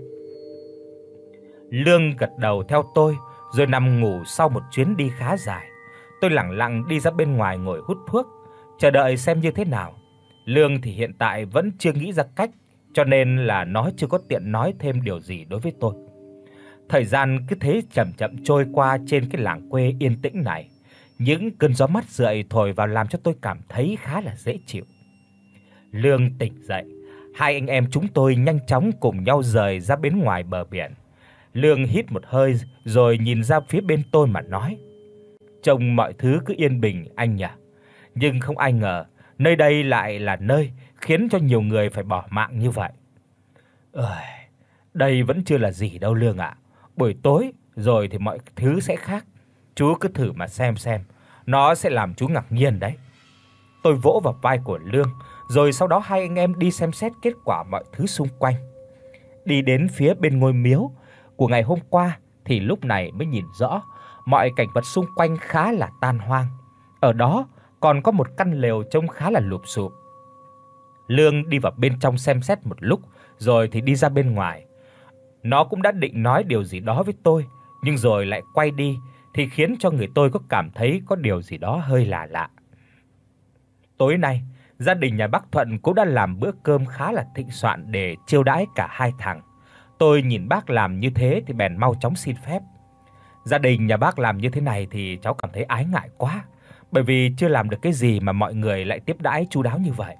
Lương gật đầu theo tôi rồi nằm ngủ sau một chuyến đi khá dài. Tôi lẳng lặng đi ra bên ngoài ngồi hút thuốc, chờ đợi xem như thế nào. Lương thì hiện tại vẫn chưa nghĩ ra cách, cho nên là nó chưa có tiện nói thêm điều gì đối với tôi. Thời gian cứ thế chậm chậm trôi qua trên cái làng quê yên tĩnh này. Những cơn gió mát rượi thổi vào làm cho tôi cảm thấy khá là dễ chịu. Lương tỉnh dậy, hai anh em chúng tôi nhanh chóng cùng nhau rời ra bên ngoài bờ biển. Lương hít một hơi rồi nhìn ra phía bên tôi mà nói: "Trông mọi thứ cứ yên bình anh nhỉ? Nhưng không ai ngờ nơi đây lại là nơi khiến cho nhiều người phải bỏ mạng như vậy." "Ơi, đây vẫn chưa là gì đâu Lương ạ. Buổi tối rồi thì mọi thứ sẽ khác. Chú cứ thử mà xem xem, nó sẽ làm chú ngạc nhiên đấy." Tôi vỗ vào vai của Lương, rồi sau đó hai anh em đi xem xét kết quả mọi thứ xung quanh. Đi đến phía bên ngôi miếu của ngày hôm qua thì lúc này mới nhìn rõ, mọi cảnh vật xung quanh khá là tan hoang. Ở đó còn có một căn lều trông khá là lụp xụp. Lương đi vào bên trong xem xét một lúc rồi thì đi ra bên ngoài. Nó cũng đã định nói điều gì đó với tôi, nhưng rồi lại quay đi thì khiến cho người tôi có cảm thấy có điều gì đó hơi lạ lạ. Tối nay, gia đình nhà bác Thuận cũng đã làm bữa cơm khá là thịnh soạn để chiêu đãi cả hai thằng. Tôi nhìn bác làm như thế thì bèn mau chóng xin phép. Gia đình nhà bác làm như thế này thì cháu cảm thấy ái ngại quá, bởi vì chưa làm được cái gì mà mọi người lại tiếp đãi chu đáo như vậy.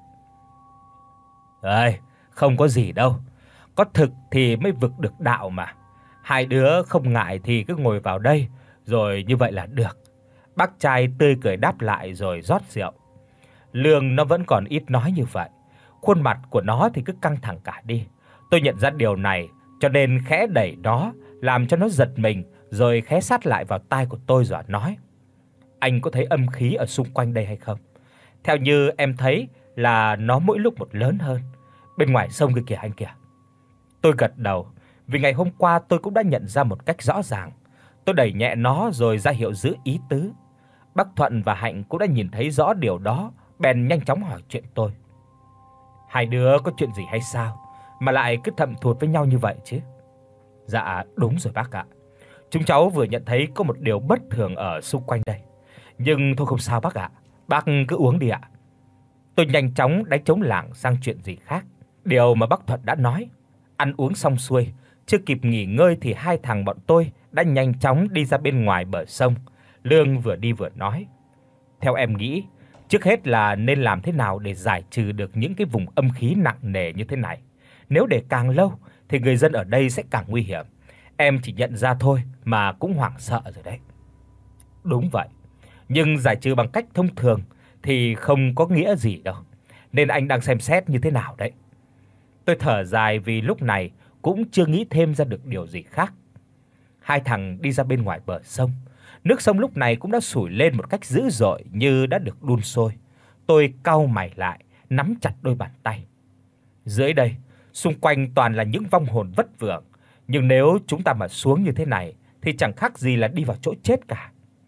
Ơi, không có gì đâu. Có thực thì mới vực được đạo mà. Hai đứa không ngại thì cứ ngồi vào đây, rồi như vậy là được. Bác trai tươi cười đáp lại rồi rót rượu. Lương nó vẫn còn ít nói như vậy, khuôn mặt của nó thì cứ căng thẳng cả đi. Tôi nhận ra điều này cho nên khẽ đẩy nó, làm cho nó giật mình, rồi khẽ sát lại vào tai của tôi rồi nói: "Anh có thấy âm khí ở xung quanh đây hay không? Theo như em thấy là nó mỗi lúc một lớn hơn. Bên ngoài sông kia kìa anh kìa." Tôi gật đầu, vì ngày hôm qua tôi cũng đã nhận ra một cách rõ ràng. Tôi đẩy nhẹ nó rồi ra hiệu giữ ý tứ. Bác Thuận và Hạnh cũng đã nhìn thấy rõ điều đó, bèn nhanh chóng hỏi chuyện tôi. "Hai đứa có chuyện gì hay sao mà lại cứ thầm thụt với nhau như vậy chứ?" "Dạ đúng rồi bác ạ. Chúng cháu vừa nhận thấy có một điều bất thường ở xung quanh đây. Nhưng thôi không sao bác ạ, bác cứ uống đi ạ." Tôi nhanh chóng đánh trống lảng sang chuyện gì khác. Điều mà bác Thuận đã nói. Ăn uống xong xuôi, chưa kịp nghỉ ngơi thì hai thằng bọn tôi đã nhanh chóng đi ra bên ngoài bờ sông. Lương vừa đi vừa nói: "Theo em nghĩ, trước hết là nên làm thế nào để giải trừ được những cái vùng âm khí nặng nề như thế này. Nếu để càng lâu thì người dân ở đây sẽ càng nguy hiểm. Em chỉ nhận ra thôi mà cũng hoảng sợ rồi đấy." Đúng vậy, nhưng giải trừ bằng cách thông thường thì không có nghĩa gì đâu. Nên anh đang xem xét như thế nào đấy. Tôi thở dài vì lúc này cũng chưa nghĩ thêm ra được điều gì khác. Hai thằng đi ra bên ngoài bờ sông. Nước sông lúc này cũng đã sủi lên một cách dữ dội như đã được đun sôi. Tôi cau mày lại, nắm chặt đôi bàn tay. Dưới đây, xung quanh toàn là những vong hồn vất vưởng, nhưng nếu chúng ta mà xuống như thế này thì chẳng khác gì là đi vào chỗ chết cả.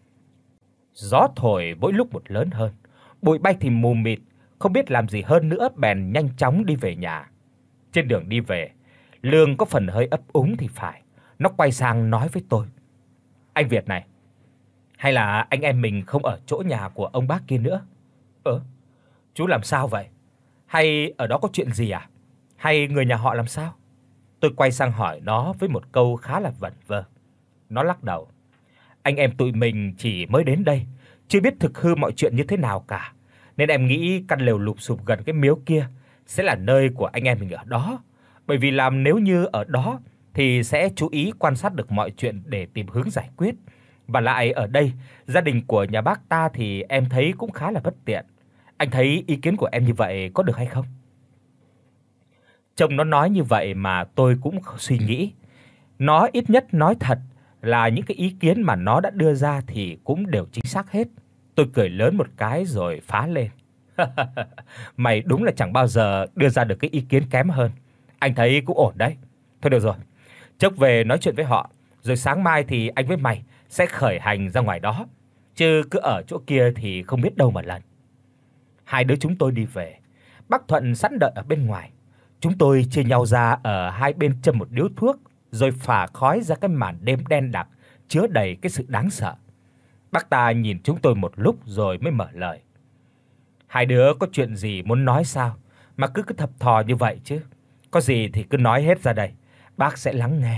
Gió thổi mỗi lúc một lớn hơn, bụi bay thì mù mịt, không biết làm gì hơn nữa bèn nhanh chóng đi về nhà. Trên đường đi về, Lương có phần hơi ấp úng thì phải. Nó quay sang nói với tôi: "Anh Việt này, hay là anh em mình không ở chỗ nhà của ông bác kia nữa?" "Ơ, chú làm sao vậy? Hay ở đó có chuyện gì à? Hay người nhà họ làm sao?" Tôi quay sang hỏi nó với một câu khá là vẩn vơ. Nó lắc đầu: "Anh em tụi mình chỉ mới đến đây, chưa biết thực hư mọi chuyện như thế nào cả, nên em nghĩ căn lều lụp xụp gần cái miếu kia sẽ là nơi của anh em mình ở đó, bởi vì làm nếu như ở đó thì sẽ chú ý quan sát được mọi chuyện để tìm hướng giải quyết. Và lại ở đây, gia đình của nhà bác ta thì em thấy cũng khá là bất tiện. Anh thấy ý kiến của em như vậy có được hay không?" Trông nó nói như vậy mà tôi cũng suy nghĩ. Nó ít nhất nói thật là những cái ý kiến mà nó đã đưa ra thì cũng đều chính xác hết. Tôi cười lớn một cái rồi phá lên: "Mày đúng là chẳng bao giờ đưa ra được cái ý kiến kém hơn. Anh thấy cũng ổn đấy. Thôi được rồi, chốc về nói chuyện với họ, rồi sáng mai thì anh với mày sẽ khởi hành ra ngoài đó, chứ cứ ở chỗ kia thì không biết đâu mà lần." Hai đứa chúng tôi đi về. Bác Thuận sẵn đợi ở bên ngoài. Chúng tôi chia nhau ra ở hai bên châm một điếu thuốc, rồi phả khói ra cái màn đêm đen đặc chứa đầy cái sự đáng sợ. Bác ta nhìn chúng tôi một lúc rồi mới mở lời: "Hai đứa có chuyện gì muốn nói sao mà cứ cứ thập thò như vậy chứ? Có gì thì cứ nói hết ra đây, bác sẽ lắng nghe."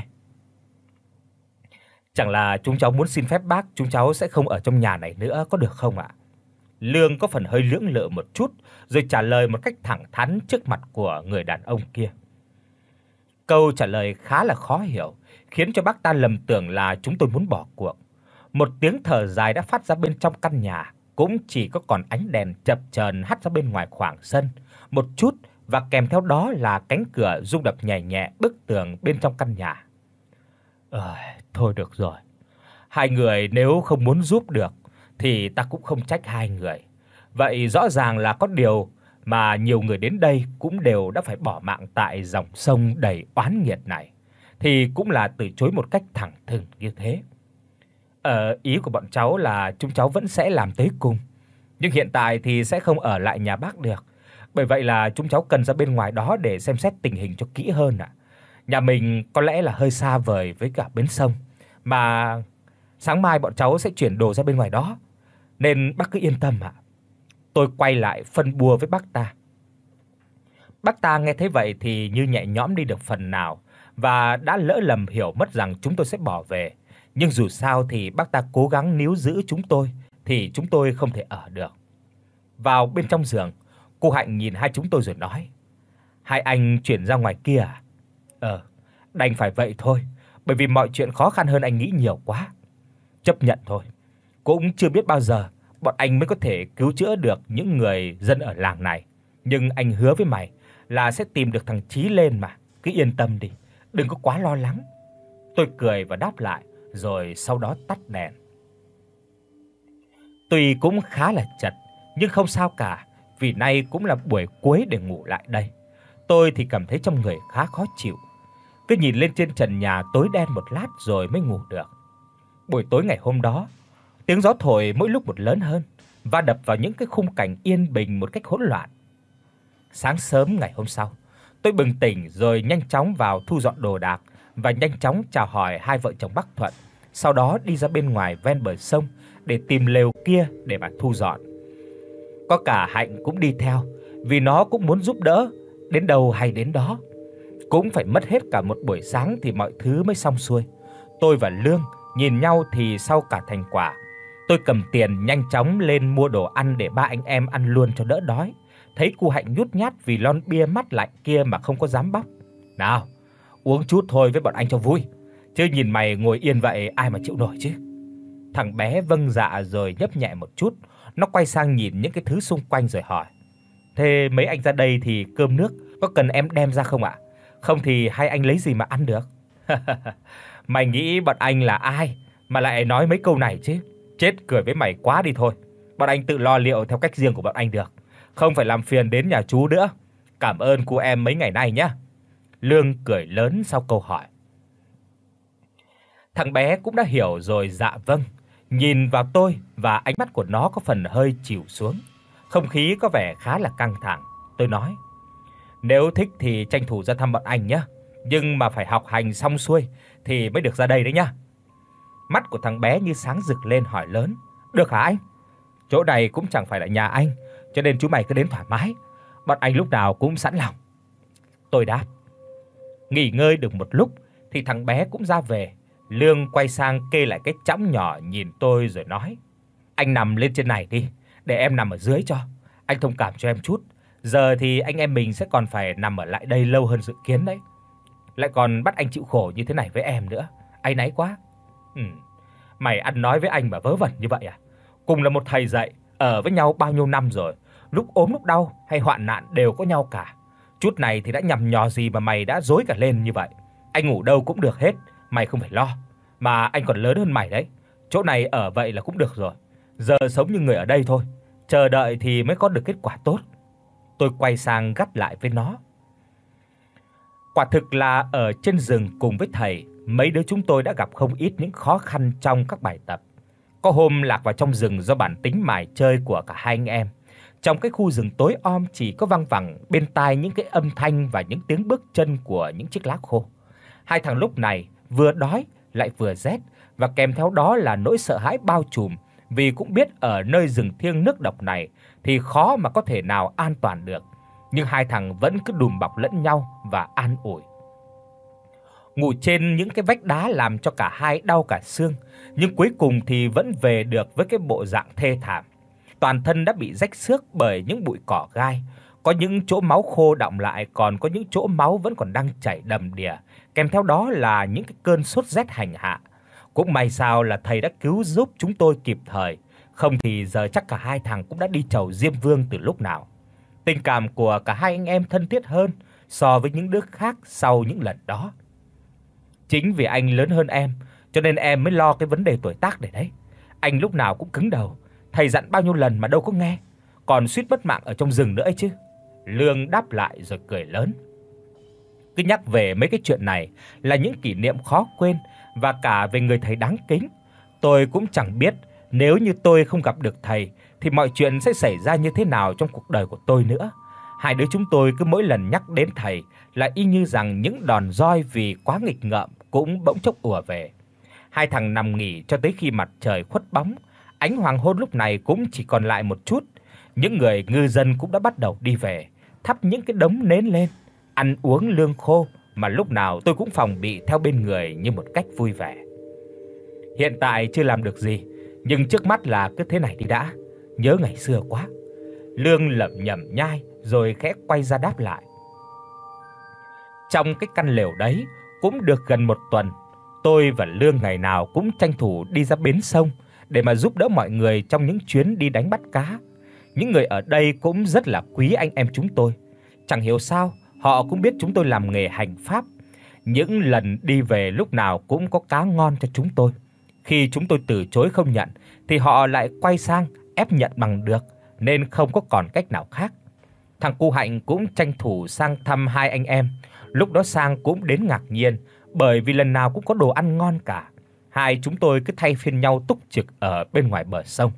"Chẳng là chúng cháu muốn xin phép bác chúng cháu sẽ không ở trong nhà này nữa có được không ạ?" Lương có phần hơi lưỡng lự một chút rồi trả lời một cách thẳng thắn trước mặt của người đàn ông kia. Câu trả lời khá là khó hiểu, khiến cho bác ta lầm tưởng là chúng tôi muốn bỏ cuộc. Một tiếng thở dài đã phát ra bên trong căn nhà, cũng chỉ có còn ánh đèn chập chờn hắt ra bên ngoài khoảng sân một chút, và kèm theo đó là cánh cửa rung đập nhẹ nhẹ bức tường bên trong căn nhà. Ờ, thôi được rồi. Hai người nếu không muốn giúp được thì ta cũng không trách hai người. Vậy rõ ràng là có điều mà nhiều người đến đây cũng đều đã phải bỏ mạng tại dòng sông đầy oán nghiệt này, thì cũng là từ chối một cách thẳng thừng như thế. Ờ, ý của bọn cháu là chúng cháu vẫn sẽ làm tới cùng, nhưng hiện tại thì sẽ không ở lại nhà bác được. Bởi vậy là chúng cháu cần ra bên ngoài đó để xem xét tình hình cho kỹ hơn ạ. Nhà mình có lẽ là hơi xa vời với cả bến sông, mà Sáng mai bọn cháu sẽ chuyển đồ ra bên ngoài đó, nên bác cứ yên tâm ạ." Tôi quay lại phân bua với bác ta. Bác ta nghe thấy vậy thì như nhẹ nhõm đi được phần nào và đã lỡ lầm hiểu mất rằng chúng tôi sẽ bỏ về, nhưng dù sao thì bác ta cố gắng níu giữ chúng tôi thì chúng tôi không thể ở được. Vào bên trong giường, cô Hạnh nhìn hai chúng tôi rồi nói: "Hai anh chuyển ra ngoài kia à?" "Ờ, đành phải vậy thôi, bởi vì mọi chuyện khó khăn hơn anh nghĩ nhiều quá." "Chấp nhận thôi. Cũng chưa biết bao giờ bọn anh mới có thể cứu chữa được những người dân ở làng này, nhưng anh hứa với mày là sẽ tìm được thằng Chí lên mà, cứ yên tâm đi, đừng có quá lo lắng." Tôi cười và đáp lại, rồi sau đó tắt đèn. Tuy cũng khá là chật, nhưng không sao cả, vì nay cũng là buổi cuối để ngủ lại đây. Tôi thì cảm thấy trong người khá khó chịu, cứ nhìn lên trên trần nhà tối đen một lát rồi mới ngủ được. Buổi tối ngày hôm đó, tiếng gió thổi mỗi lúc một lớn hơn và đập vào những cái khung cảnh yên bình một cách hỗn loạn. Sáng sớm ngày hôm sau, tôi bừng tỉnh rồi nhanh chóng vào thu dọn đồ đạc và nhanh chóng chào hỏi hai vợ chồng bác Thuận, sau đó đi ra bên ngoài ven bờ sông để tìm lều kia để mà thu dọn. Có cả Hạnh cũng đi theo, vì nó cũng muốn giúp đỡ, đến đâu hay đến đó. Cũng phải mất hết cả một buổi sáng thì mọi thứ mới xong xuôi. Tôi và Lương nhìn nhau thì sau cả thành quả. Tôi cầm tiền nhanh chóng lên mua đồ ăn để ba anh em ăn luôn cho đỡ đói. Thấy cô Hạnh nhút nhát vì lon bia mát lạnh kia mà không có dám bóc. "Nào, uống chút thôi với bọn anh cho vui, chứ nhìn mày ngồi yên vậy ai mà chịu nổi chứ." Thằng bé vâng dạ rồi nhấp nhẹ một chút, nó quay sang nhìn những cái thứ xung quanh rồi hỏi: "Thế mấy anh ra đây thì cơm nước có cần em đem ra không ạ? Không thì hai anh lấy gì mà ăn được?" "Mày nghĩ bọn anh là ai mà lại nói mấy câu này chứ? Chết cười với mày quá đi thôi. Bọn anh tự lo liệu theo cách riêng của bọn anh được, không phải làm phiền đến nhà chú nữa. Cảm ơn cô em mấy ngày nay nhé." Lương cười lớn sau câu hỏi. Thằng bé cũng đã hiểu rồi dạ vâng, nhìn vào tôi và ánh mắt của nó có phần hơi chìm xuống. Không khí có vẻ khá là căng thẳng. Tôi nói: "Nếu thích thì tranh thủ ra thăm bọn anh nhé, nhưng mà phải học hành xong xuôi thì mới được ra đây đấy nhá." Mắt của thằng bé như sáng rực lên hỏi lớn: "Được hả anh? Chỗ này cũng chẳng phải là nhà anh, cho nên chú mày cứ đến thoải mái, bọn anh lúc nào cũng sẵn lòng." Tôi đáp. Nghỉ ngơi được một lúc thì thằng bé cũng ra về. Lương quay sang kê lại cái chõng nhỏ nhìn tôi rồi nói: "Anh nằm lên trên này đi, để em nằm ở dưới cho. Anh thông cảm cho em chút, giờ thì anh em mình sẽ còn phải nằm ở lại đây lâu hơn dự kiến đấy. Lại còn bắt anh chịu khổ như thế này với em nữa, áy náy quá." "Ừ, mày ăn nói với anh mà vớ vẩn như vậy à? Cùng là một thầy dạy, ở với nhau bao nhiêu năm rồi, lúc ốm lúc đau hay hoạn nạn đều có nhau cả. Chút này thì đã nhằm nhò gì mà mày đã rối cả lên như vậy. Anh ngủ đâu cũng được hết, mày không phải lo. Mà anh còn lớn hơn mày đấy. Chỗ này ở vậy là cũng được rồi. Giờ sống như người ở đây thôi, chờ đợi thì mới có được kết quả tốt." Tôi quay sang gắt lại với nó. Quả thực là ở trên rừng cùng với thầy, mấy đứa chúng tôi đã gặp không ít những khó khăn trong các bài tập. Có hôm lạc vào trong rừng do bản tính mải chơi của cả hai anh em. Trong cái khu rừng tối om chỉ có văng vẳng bên tai những cái âm thanh và những tiếng bước chân của những chiếc lá khô. Hai thằng lúc này vừa đói lại vừa rét, và kèm theo đó là nỗi sợ hãi bao trùm, vì cũng biết ở nơi rừng thiêng nước độc này thì khó mà có thể nào an toàn được. Nhưng hai thằng vẫn cứ đùm bọc lẫn nhau và an ủi. Ngủ trên những cái vách đá làm cho cả hai đau cả xương, nhưng cuối cùng thì vẫn về được với cái bộ dạng thê thảm. Toàn thân đã bị rách xước bởi những bụi cỏ gai, có những chỗ máu khô đọng lại, còn có những chỗ máu vẫn còn đang chảy đầm đìa, kèm theo đó là những cái cơn sốt rét hành hạ. Cũng may sao là thầy đã cứu giúp chúng tôi kịp thời, không thì giờ chắc cả hai thằng cũng đã đi chầu Diêm Vương từ lúc nào. Tình cảm của cả hai anh em thân thiết hơn so với những đứa khác sau những lần đó. Chính vì anh lớn hơn em, cho nên em mới lo cái vấn đề tuổi tác này đấy. Anh lúc nào cũng cứng đầu, thầy dặn bao nhiêu lần mà đâu có nghe, còn suýt mất mạng ở trong rừng nữa ấy chứ." Lương đáp lại rồi cười lớn. Cứ nhắc về mấy cái chuyện này là những kỷ niệm khó quên, và cả về người thầy đáng kính. Tôi cũng chẳng biết nếu như tôi không gặp được thầy thì mọi chuyện sẽ xảy ra như thế nào trong cuộc đời của tôi nữa. Hai đứa chúng tôi cứ mỗi lần nhắc đến thầy là y như rằng những đòn roi vì quá nghịch ngợm cũng bỗng chốc ùa về. Hai thằng nằm nghỉ cho tới khi mặt trời khuất bóng, ánh hoàng hôn lúc này cũng chỉ còn lại một chút. Những người ngư dân cũng đã bắt đầu đi về, thắp những cái đống nến lên, ăn uống lương khô mà lúc nào tôi cũng phòng bị theo bên người như một cách vui vẻ. Hiện tại chưa làm được gì, nhưng trước mắt là cứ thế này đi đã, nhớ ngày xưa quá. Lương lẩm nhẩm nhai rồi khẽ quay ra đáp lại. Trong cái căn lều đấy cũng được gần một tuần, tôi và Lương ngày nào cũng tranh thủ đi ra bến sông để mà giúp đỡ mọi người trong những chuyến đi đánh bắt cá. Những người ở đây cũng rất là quý anh em chúng tôi. Chẳng hiểu sao, họ cũng biết chúng tôi làm nghề hành pháp. Những lần đi về lúc nào cũng có cá ngon cho chúng tôi. Khi chúng tôi từ chối không nhận thì họ lại quay sang ép nhận bằng được, nên không có còn cách nào khác. Thằng cu Hạnh cũng tranh thủ sang thăm hai anh em. Lúc đó Sang cũng đến ngạc nhiên, bởi vì lần nào cũng có đồ ăn ngon cả. Hai chúng tôi cứ thay phiên nhau túc trực ở bên ngoài bờ sông.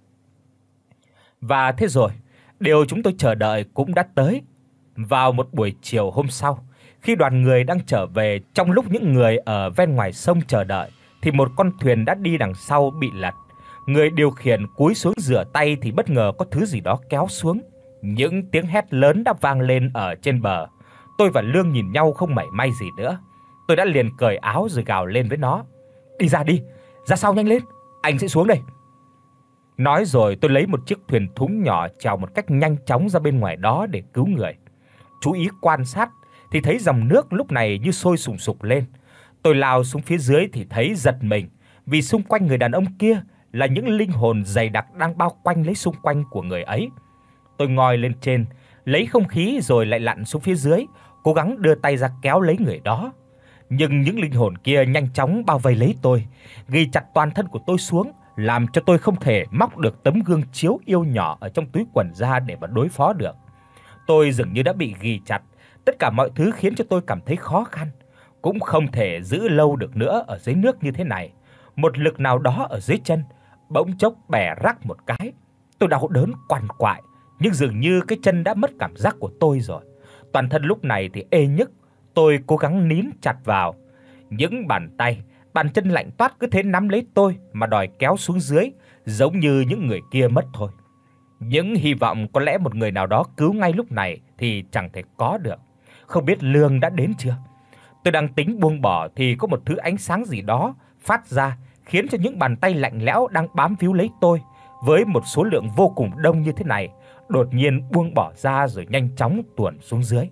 Và thế rồi, điều chúng tôi chờ đợi cũng đã tới. Vào một buổi chiều hôm sau, khi đoàn người đang trở về, trong lúc những người ở ven ngoài sông chờ đợi thì một con thuyền đã đi đằng sau bị lật. Người điều khiển cúi xuống rửa tay thì bất ngờ có thứ gì đó kéo xuống. Những tiếng hét lớn đã vang lên ở trên bờ. Tôi và Lương nhìn nhau không mảy may gì nữa. Tôi đã liền cởi áo rồi gào lên với nó: "Đi ra đi, ra sau nhanh lên, anh sẽ xuống đây." Nói rồi tôi lấy một chiếc thuyền thúng nhỏ chèo một cách nhanh chóng ra bên ngoài đó để cứu người. Chú ý quan sát thì thấy dòng nước lúc này như sôi sùng sục lên. Tôi lao xuống phía dưới thì thấy giật mình, vì xung quanh người đàn ông kia là những linh hồn dày đặc đang bao quanh lấy xung quanh của người ấy. Tôi ngoi lên trên, lấy không khí rồi lại lặn xuống phía dưới, cố gắng đưa tay ra kéo lấy người đó. Nhưng những linh hồn kia nhanh chóng bao vây lấy tôi, ghi chặt toàn thân của tôi xuống, làm cho tôi không thể móc được tấm gương chiếu yêu nhỏ ở trong túi quần ra để mà đối phó được. Tôi dường như đã bị ghi chặt, tất cả mọi thứ khiến cho tôi cảm thấy khó khăn, cũng không thể giữ lâu được nữa ở dưới nước như thế này. Một lực nào đó ở dưới chân bỗng chốc bẻ rắc một cái. Tôi đau đớn quằn quại, nhưng dường như cái chân đã mất cảm giác của tôi rồi. Toàn thân lúc này thì ê nhức, tôi cố gắng nín chặt vào. Những bàn tay, bàn chân lạnh toát cứ thế nắm lấy tôi mà đòi kéo xuống dưới, giống như những người kia mất thôi. Những hy vọng có lẽ một người nào đó cứu ngay lúc này thì chẳng thể có được. Không biết Lương đã đến chưa? Tôi đang tính buông bỏ thì có một thứ ánh sáng gì đó phát ra, khiến cho những bàn tay lạnh lẽo đang bám víu lấy tôi với một số lượng vô cùng đông như thế này đột nhiên buông bỏ ra rồi nhanh chóng tuồn xuống dưới.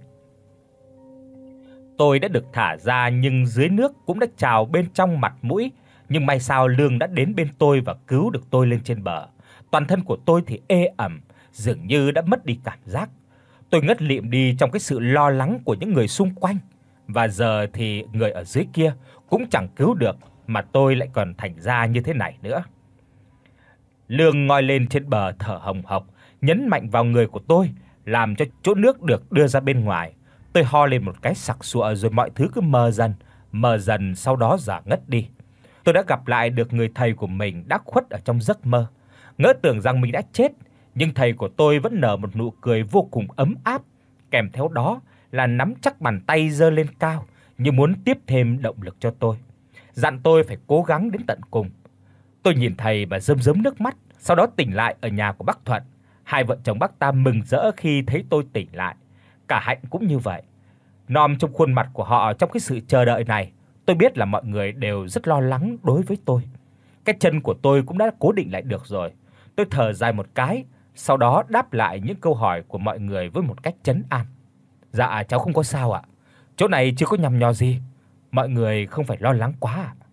Tôi đã được thả ra nhưng dưới nước cũng đã trào bên trong mặt mũi, nhưng may sao Lương đã đến bên tôi và cứu được tôi lên trên bờ. Toàn thân của tôi thì ê ẩm, dường như đã mất đi cảm giác. Tôi ngất lịm đi trong cái sự lo lắng của những người xung quanh, và giờ thì người ở dưới kia cũng chẳng cứu được mà tôi lại còn thành ra như thế này nữa. Lương ngoi lên trên bờ thở hồng hộc, nhấn mạnh vào người của tôi, làm cho chỗ nước được đưa ra bên ngoài. Tôi ho lên một cái sặc sụa rồi mọi thứ cứ mờ dần, mờ dần sau đó giả ngất đi. Tôi đã gặp lại được người thầy của mình đã khuất ở trong giấc mơ. Ngỡ tưởng rằng mình đã chết, nhưng thầy của tôi vẫn nở một nụ cười vô cùng ấm áp, kèm theo đó là nắm chắc bàn tay giơ lên cao như muốn tiếp thêm động lực cho tôi, dặn tôi phải cố gắng đến tận cùng. Tôi nhìn thầy và rơm rớm nước mắt, sau đó tỉnh lại ở nhà của bác Thuận. Hai vợ chồng bác ta mừng rỡ khi thấy tôi tỉnh lại. Cả Hạnh cũng như vậy. Nom trong khuôn mặt của họ trong cái sự chờ đợi này, tôi biết là mọi người đều rất lo lắng đối với tôi. Cái chân của tôi cũng đã cố định lại được rồi. Tôi thở dài một cái, sau đó đáp lại những câu hỏi của mọi người với một cách trấn an. Dạ cháu không có sao ạ. Chỗ này chưa có nhằm nhò gì. Mọi người không phải lo lắng quá ạ.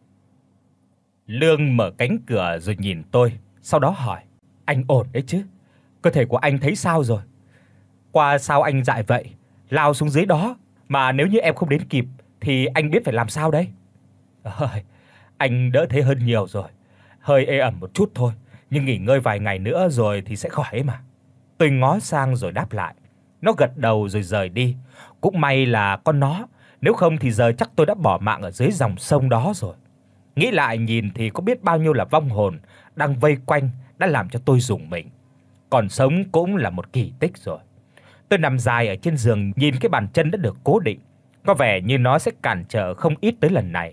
Lương mở cánh cửa rồi nhìn tôi, sau đó hỏi: "Anh ổn đấy chứ? Cơ thể của anh thấy sao rồi? Qua sao anh dại vậy, lao xuống dưới đó, mà nếu như em không đến kịp thì anh biết phải làm sao đây?" "Ơi, anh đỡ thế hơn nhiều rồi. Hơi ê ẩm một chút thôi, nhưng nghỉ ngơi vài ngày nữa rồi thì sẽ khỏi ấy mà." Tôi ngó sang rồi đáp lại. Nó gật đầu rồi rời đi. Cũng may là con nó, nếu không thì giờ chắc tôi đã bỏ mạng ở dưới dòng sông đó rồi. Nghĩ lại nhìn thì có biết bao nhiêu là vong hồn đang vây quanh đã làm cho tôi rùng mình. Còn sống cũng là một kỳ tích rồi. Tôi nằm dài ở trên giường nhìn cái bàn chân đã được cố định, có vẻ như nó sẽ cản trở không ít tới lần này.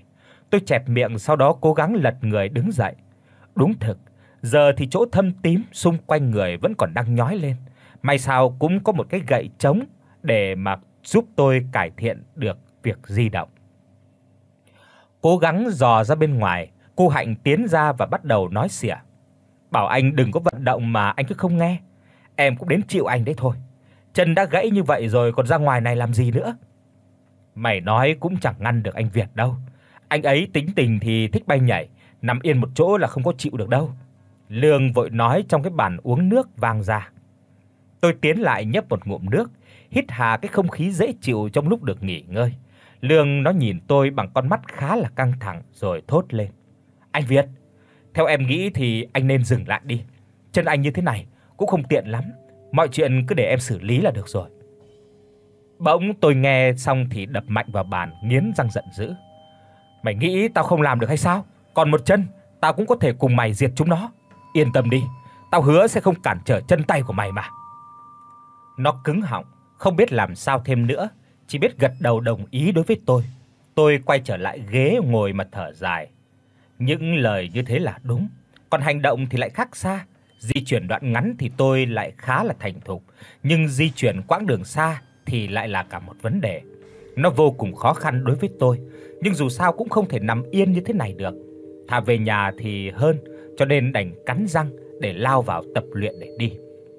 Tôi chẹp miệng sau đó cố gắng lật người đứng dậy. Đúng thực, giờ thì chỗ thâm tím xung quanh người vẫn còn đang nhói lên. May sao cũng có một cái gậy trống để mà giúp tôi cải thiện được việc di động. Cố gắng dò ra bên ngoài, cô Hạnh tiến ra và bắt đầu nói xỉa. Bảo anh đừng có vận động mà anh cứ không nghe. Em cũng đến chịu anh đấy thôi. Chân đã gãy như vậy rồi còn ra ngoài này làm gì nữa. Mày nói cũng chẳng ngăn được anh Việt đâu. Anh ấy tính tình thì thích bay nhảy, nằm yên một chỗ là không có chịu được đâu. Lương vội nói trong cái bàn uống nước vang ra. Tôi tiến lại nhấp một ngụm nước, hít hà cái không khí dễ chịu trong lúc được nghỉ ngơi. Lương nó nhìn tôi bằng con mắt khá là căng thẳng rồi thốt lên. Anh Việt, theo em nghĩ thì anh nên dừng lại đi. Chân anh như thế này cũng không tiện lắm, mọi chuyện cứ để em xử lý là được rồi. Bỗng tôi nghe xong thì đập mạnh vào bàn, nghiến răng giận dữ. Mày nghĩ tao không làm được hay sao? Còn một chân, tao cũng có thể cùng mày diệt chúng nó. Yên tâm đi, tao hứa sẽ không cản trở chân tay của mày mà. Nó cứng họng, không biết làm sao thêm nữa, chỉ biết gật đầu đồng ý đối với tôi. Tôi quay trở lại ghế ngồi mà thở dài. Những lời như thế là đúng, còn hành động thì lại khác xa. Di chuyển đoạn ngắn thì tôi lại khá là thành thục, nhưng di chuyển quãng đường xa thì lại là cả một vấn đề. Nó vô cùng khó khăn đối với tôi, nhưng dù sao cũng không thể nằm yên như thế này được. Thà về nhà thì hơn, cho nên đành cắn răng để lao vào tập luyện để đi.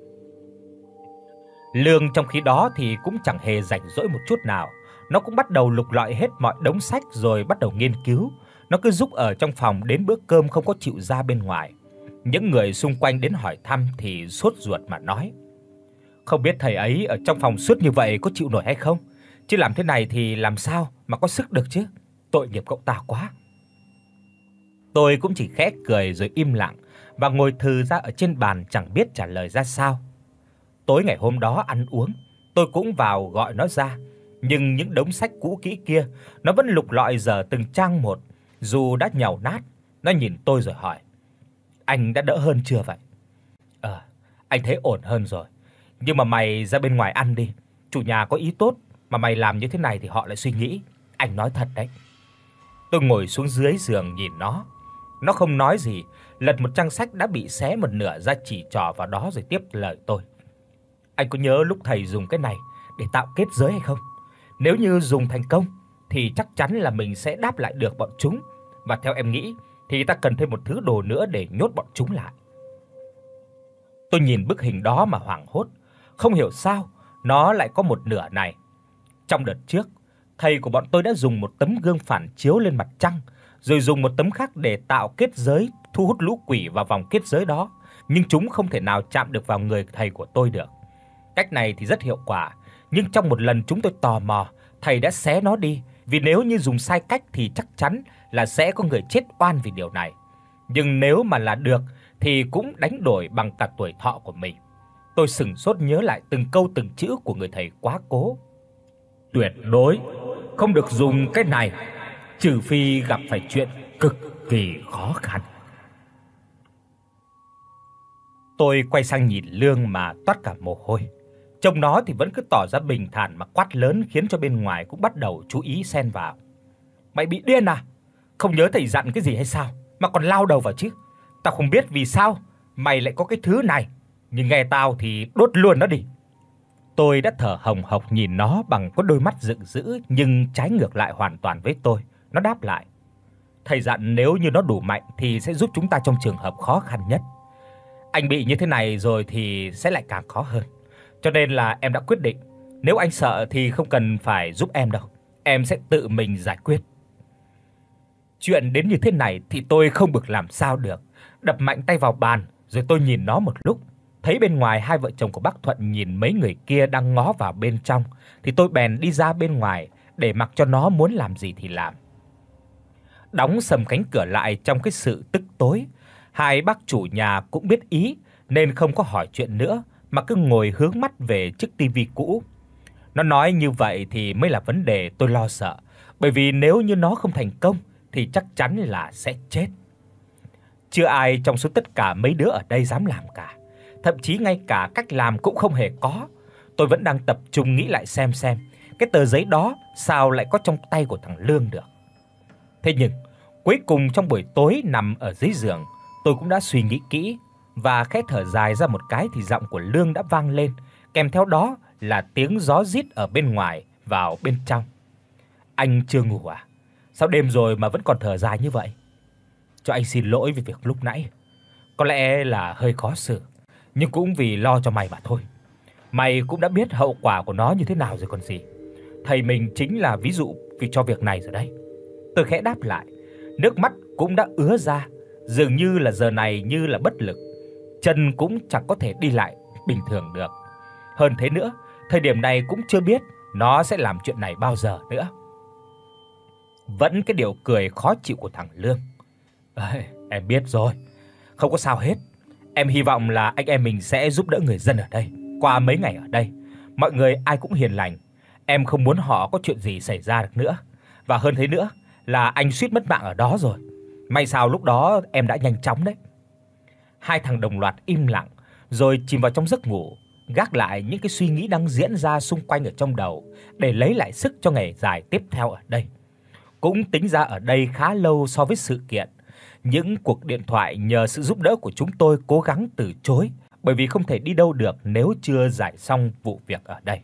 Lương trong khi đó thì cũng chẳng hề rảnh rỗi một chút nào. Nó cũng bắt đầu lục lọi hết mọi đống sách rồi bắt đầu nghiên cứu. Nó cứ giúp ở trong phòng đến bữa cơm không có chịu ra bên ngoài. Những người xung quanh đến hỏi thăm thì sốt ruột mà nói: "Không biết thầy ấy ở trong phòng suốt như vậy có chịu nổi hay không? Chứ làm thế này thì làm sao mà có sức được chứ? Tội nghiệp cậu ta quá." Tôi cũng chỉ khẽ cười rồi im lặng và ngồi thừ ra ở trên bàn chẳng biết trả lời ra sao. Tối ngày hôm đó ăn uống, tôi cũng vào gọi nó ra, nhưng những đống sách cũ kỹ kia nó vẫn lục lọi dở từng trang một, dù đã nhàu nát. Nó nhìn tôi rồi hỏi: "Anh đã đỡ hơn chưa vậy?" "Ờ, anh thấy ổn hơn rồi, nhưng mà mày ra bên ngoài ăn đi, chủ nhà có ý tốt mà mày làm như thế này thì họ lại suy nghĩ." Anh nói thật đấy. Tôi ngồi xuống dưới giường nhìn nó. Nó không nói gì, lật một trang sách đã bị xé một nửa ra chỉ trỏ vào đó rồi tiếp lời tôi: "Anh có nhớ lúc thầy dùng cái này để tạo kết giới hay không? Nếu như dùng thành công thì chắc chắn là mình sẽ đáp lại được bọn chúng, và theo em nghĩ thì ta cần thêm một thứ đồ nữa để nhốt bọn chúng lại." Tôi nhìn bức hình đó mà hoảng hốt, không hiểu sao nó lại có một nửa này. Trong đợt trước, thầy của bọn tôi đã dùng một tấm gương phản chiếu lên mặt trăng, rồi dùng một tấm khác để tạo kết giới thu hút lũ quỷ vào vòng kết giới đó, nhưng chúng không thể nào chạm được vào người thầy của tôi được. Cách này thì rất hiệu quả, nhưng trong một lần chúng tôi tò mò, thầy đã xé nó đi, vì nếu như dùng sai cách thì chắc chắn là sẽ có người chết oan vì điều này. Nhưng nếu mà là được thì cũng đánh đổi bằng cả tuổi thọ của mình. Tôi sững sốt nhớ lại từng câu từng chữ của người thầy quá cố. Tuyệt đối không được dùng cái này, trừ phi gặp phải chuyện cực kỳ khó khăn. Tôi quay sang nhìn Lương mà toát cả mồ hôi. Trông nó thì vẫn cứ tỏ ra bình thản mà quát lớn khiến cho bên ngoài cũng bắt đầu chú ý xen vào. "Mày bị điên à? Không nhớ thầy dặn cái gì hay sao mà còn lao đầu vào chứ? Tao không biết vì sao mày lại có cái thứ này, nhưng nghe tao thì đốt luôn nó đi." Tôi đã thở hồng hộc nhìn nó bằng có đôi mắt giận dữ nhưng trái ngược lại hoàn toàn với tôi. Nó đáp lại: "Thầy dặn nếu như nó đủ mạnh thì sẽ giúp chúng ta trong trường hợp khó khăn nhất. Anh bị như thế này rồi thì sẽ lại càng khó hơn. Cho nên là em đã quyết định, nếu anh sợ thì không cần phải giúp em đâu, em sẽ tự mình giải quyết." Chuyện đến như thế này thì tôi không bực làm sao được, đập mạnh tay vào bàn rồi tôi nhìn nó một lúc. Thấy bên ngoài hai vợ chồng của bác Thuận nhìn mấy người kia đang ngó vào bên trong thì tôi bèn đi ra bên ngoài để mặc cho nó muốn làm gì thì làm. Đóng sầm cánh cửa lại trong cái sự tức tối, hai bác chủ nhà cũng biết ý nên không có hỏi chuyện nữa mà cứ ngồi hướng mắt về chiếc tivi cũ. Nó nói như vậy thì mới là vấn đề tôi lo sợ, bởi vì nếu như nó không thành công thì chắc chắn là sẽ chết. Chưa ai trong số tất cả mấy đứa ở đây dám làm cả, thậm chí ngay cả cách làm cũng không hề có. Tôi vẫn đang tập trung nghĩ lại xem xem cái tờ giấy đó sao lại có trong tay của thằng Lương được. Thế nhưng Cuối cùng trong buổi tối nằm ở dưới giường, tôi cũng đã suy nghĩ kỹ và khẽ thở dài ra một cái thì giọng của Lương đã vang lên, kèm theo đó là tiếng gió rít ở bên ngoài vào bên trong. "Anh chưa ngủ à? Sao đêm rồi mà vẫn còn thở dài như vậy? Cho anh xin lỗi vì việc lúc nãy. Có lẽ là hơi khó xử, nhưng cũng vì lo cho mày mà thôi. Mày cũng đã biết hậu quả của nó như thế nào rồi còn gì. Thầy mình chính là ví dụ vì cho việc này rồi đấy." Tôi khẽ đáp lại, nước mắt cũng đã ứa ra, dường như là giờ này như là bất lực, chân cũng chẳng có thể đi lại bình thường được. Hơn thế nữa, thời điểm này cũng chưa biết nó sẽ làm chuyện này bao giờ nữa. Vẫn cái điệu cười khó chịu của thằng Lương. "Ơi, em biết rồi, không có sao hết. Em hy vọng là anh em mình sẽ giúp đỡ người dân ở đây. Qua mấy ngày ở đây, mọi người ai cũng hiền lành. Em không muốn họ có chuyện gì xảy ra được nữa. Và hơn thế nữa là anh suýt mất mạng ở đó rồi. May sao lúc đó em đã nhanh chóng đấy." Hai thằng đồng loạt im lặng rồi chìm vào trong giấc ngủ, gác lại những cái suy nghĩ đang diễn ra xung quanh ở trong đầu để lấy lại sức cho ngày dài tiếp theo ở đây. Cũng tính ra ở đây khá lâu so với sự kiện. Những cuộc điện thoại nhờ sự giúp đỡ của chúng tôi cố gắng từ chối, bởi vì không thể đi đâu được nếu chưa giải xong vụ việc ở đây.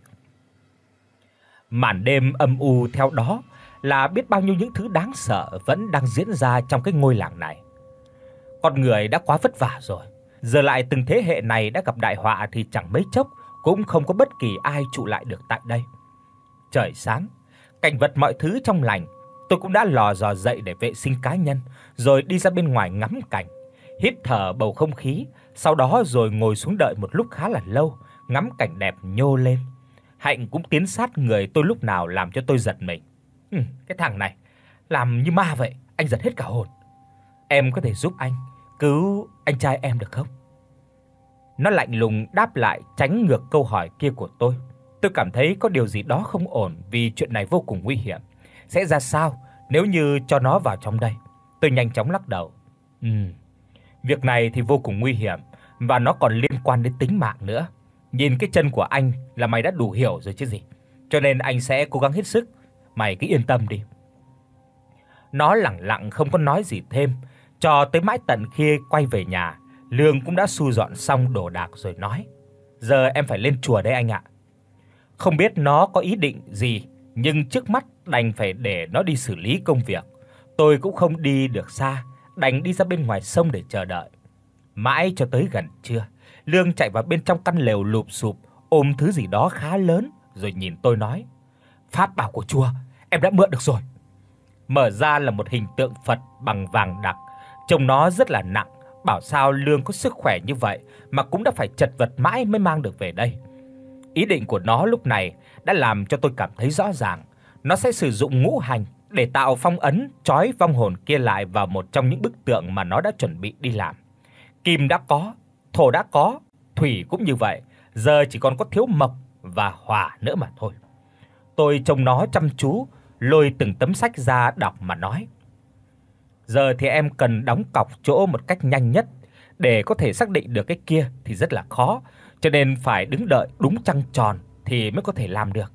Màn đêm âm u theo đó là biết bao nhiêu những thứ đáng sợ vẫn đang diễn ra trong cái ngôi làng này. Con người đã quá vất vả rồi, giờ lại từng thế hệ này đã gặp đại họa thì chẳng mấy chốc cũng không có bất kỳ ai trụ lại được tại đây. Trời sáng, cảnh vật mọi thứ trong lành, tôi cũng đã lò dò dậy để vệ sinh cá nhân, rồi đi ra bên ngoài ngắm cảnh, hít thở bầu không khí, sau đó rồi ngồi xuống đợi một lúc khá là lâu, ngắm cảnh đẹp nhô lên. Hạnh cũng tiến sát người tôi lúc nào làm cho tôi giật mình. "Ừ, cái thằng này làm như ma vậy, anh giật hết cả hồn. Em có thể giúp anh cứu anh trai em được không?" Nó lạnh lùng đáp lại, tránh ngược câu hỏi kia của tôi. Tôi cảm thấy có điều gì đó không ổn vì chuyện này vô cùng nguy hiểm. Sẽ ra sao nếu như cho nó vào trong đây? Tôi nhanh chóng lắc đầu. Ừm, việc này thì vô cùng nguy hiểm và nó còn liên quan đến tính mạng nữa. Nhìn cái chân của anh là mày đã đủ hiểu rồi chứ gì. Cho nên anh sẽ cố gắng hết sức, mày cứ yên tâm đi. Nó lẳng lặng không có nói gì thêm, cho tới mãi tận khi quay về nhà, Lương cũng đã thu dọn xong đồ đạc rồi nói: "Giờ em phải lên chùa đấy anh ạ." Không biết nó có ý định gì, nhưng trước mắt đành phải để nó đi xử lý công việc. Tôi cũng không đi được xa, đành đi ra bên ngoài sông để chờ đợi. Mãi cho tới gần trưa, Lương chạy vào bên trong căn lều lụp xụp, ôm thứ gì đó khá lớn rồi nhìn tôi nói: "Pháp bảo của chùa em đã mượn được rồi." Mở ra là một hình tượng Phật bằng vàng đặc, trông nó rất là nặng, bảo sao Lương có sức khỏe như vậy mà cũng đã phải chật vật mãi mới mang được về đây. Ý định của nó lúc này đã làm cho tôi cảm thấy rõ ràng, nó sẽ sử dụng ngũ hành để tạo phong ấn trói vong hồn kia lại vào một trong những bức tượng mà nó đã chuẩn bị đi làm. Kim đã có, thổ đã có, thủy cũng như vậy, giờ chỉ còn có thiếu mộc và hỏa nữa mà thôi. Tôi trông nó chăm chú, lôi từng tấm sách ra đọc mà nói: "Giờ thì em cần đóng cọc chỗ một cách nhanh nhất, để có thể xác định được cái kia thì rất là khó, cho nên phải đứng đợi đúng trăng tròn thì mới có thể làm được."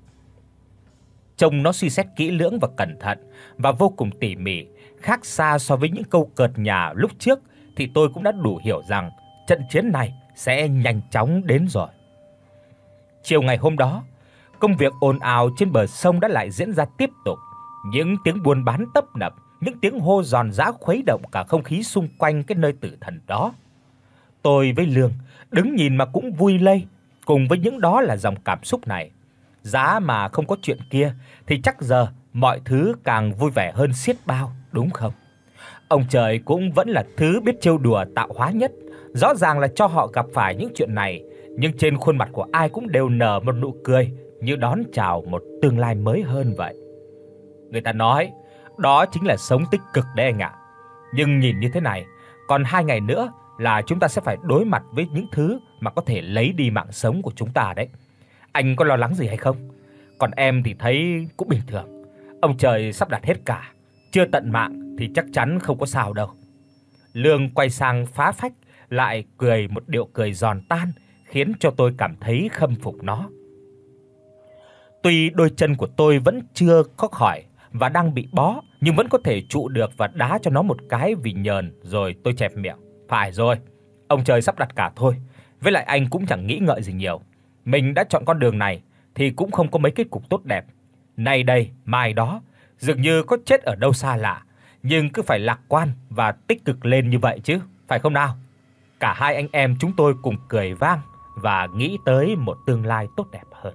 Trông nó suy xét kỹ lưỡng và cẩn thận và vô cùng tỉ mỉ, khác xa so với những câu cợt nhả lúc trước, thì tôi cũng đã đủ hiểu rằng trận chiến này sẽ nhanh chóng đến rồi. Chiều ngày hôm đó, công việc ồn ào trên bờ sông đã lại diễn ra tiếp tục. Những tiếng buôn bán tấp nập, những tiếng hô giòn giã khuấy động cả không khí xung quanh cái nơi tử thần đó. Tôi với Lương đứng nhìn mà cũng vui lây, cùng với những đó là dòng cảm xúc này. Giá mà không có chuyện kia thì chắc giờ mọi thứ càng vui vẻ hơn xiết bao, đúng không? Ông trời cũng vẫn là thứ biết trêu đùa tạo hóa nhất, rõ ràng là cho họ gặp phải những chuyện này, nhưng trên khuôn mặt của ai cũng đều nở một nụ cười như đón chào một tương lai mới hơn vậy. Người ta nói, đó chính là sống tích cực đấy anh ạ. Nhưng nhìn như thế này, còn hai ngày nữa là chúng ta sẽ phải đối mặt với những thứ mà có thể lấy đi mạng sống của chúng ta đấy. Anh có lo lắng gì hay không? Còn em thì thấy cũng bình thường. Ông trời sắp đặt hết cả, chưa tận mạng thì chắc chắn không có sao đâu. Lương quay sang phá phách lại cười một điệu cười giòn tan, khiến cho tôi cảm thấy khâm phục nó. Tuy đôi chân của tôi vẫn chưa có khỏi và đang bị bó, nhưng vẫn có thể trụ được và đá cho nó một cái vì nhờn, rồi tôi chẹp miệng. Phải rồi, ông trời sắp đặt cả thôi. Với lại anh cũng chẳng nghĩ ngợi gì nhiều. Mình đã chọn con đường này thì cũng không có mấy kết cục tốt đẹp. Nay đây, mai đó, dường như có chết ở đâu xa lạ, nhưng cứ phải lạc quan và tích cực lên như vậy chứ, phải không nào? Cả hai anh em chúng tôi cùng cười vang và nghĩ tới một tương lai tốt đẹp hơn.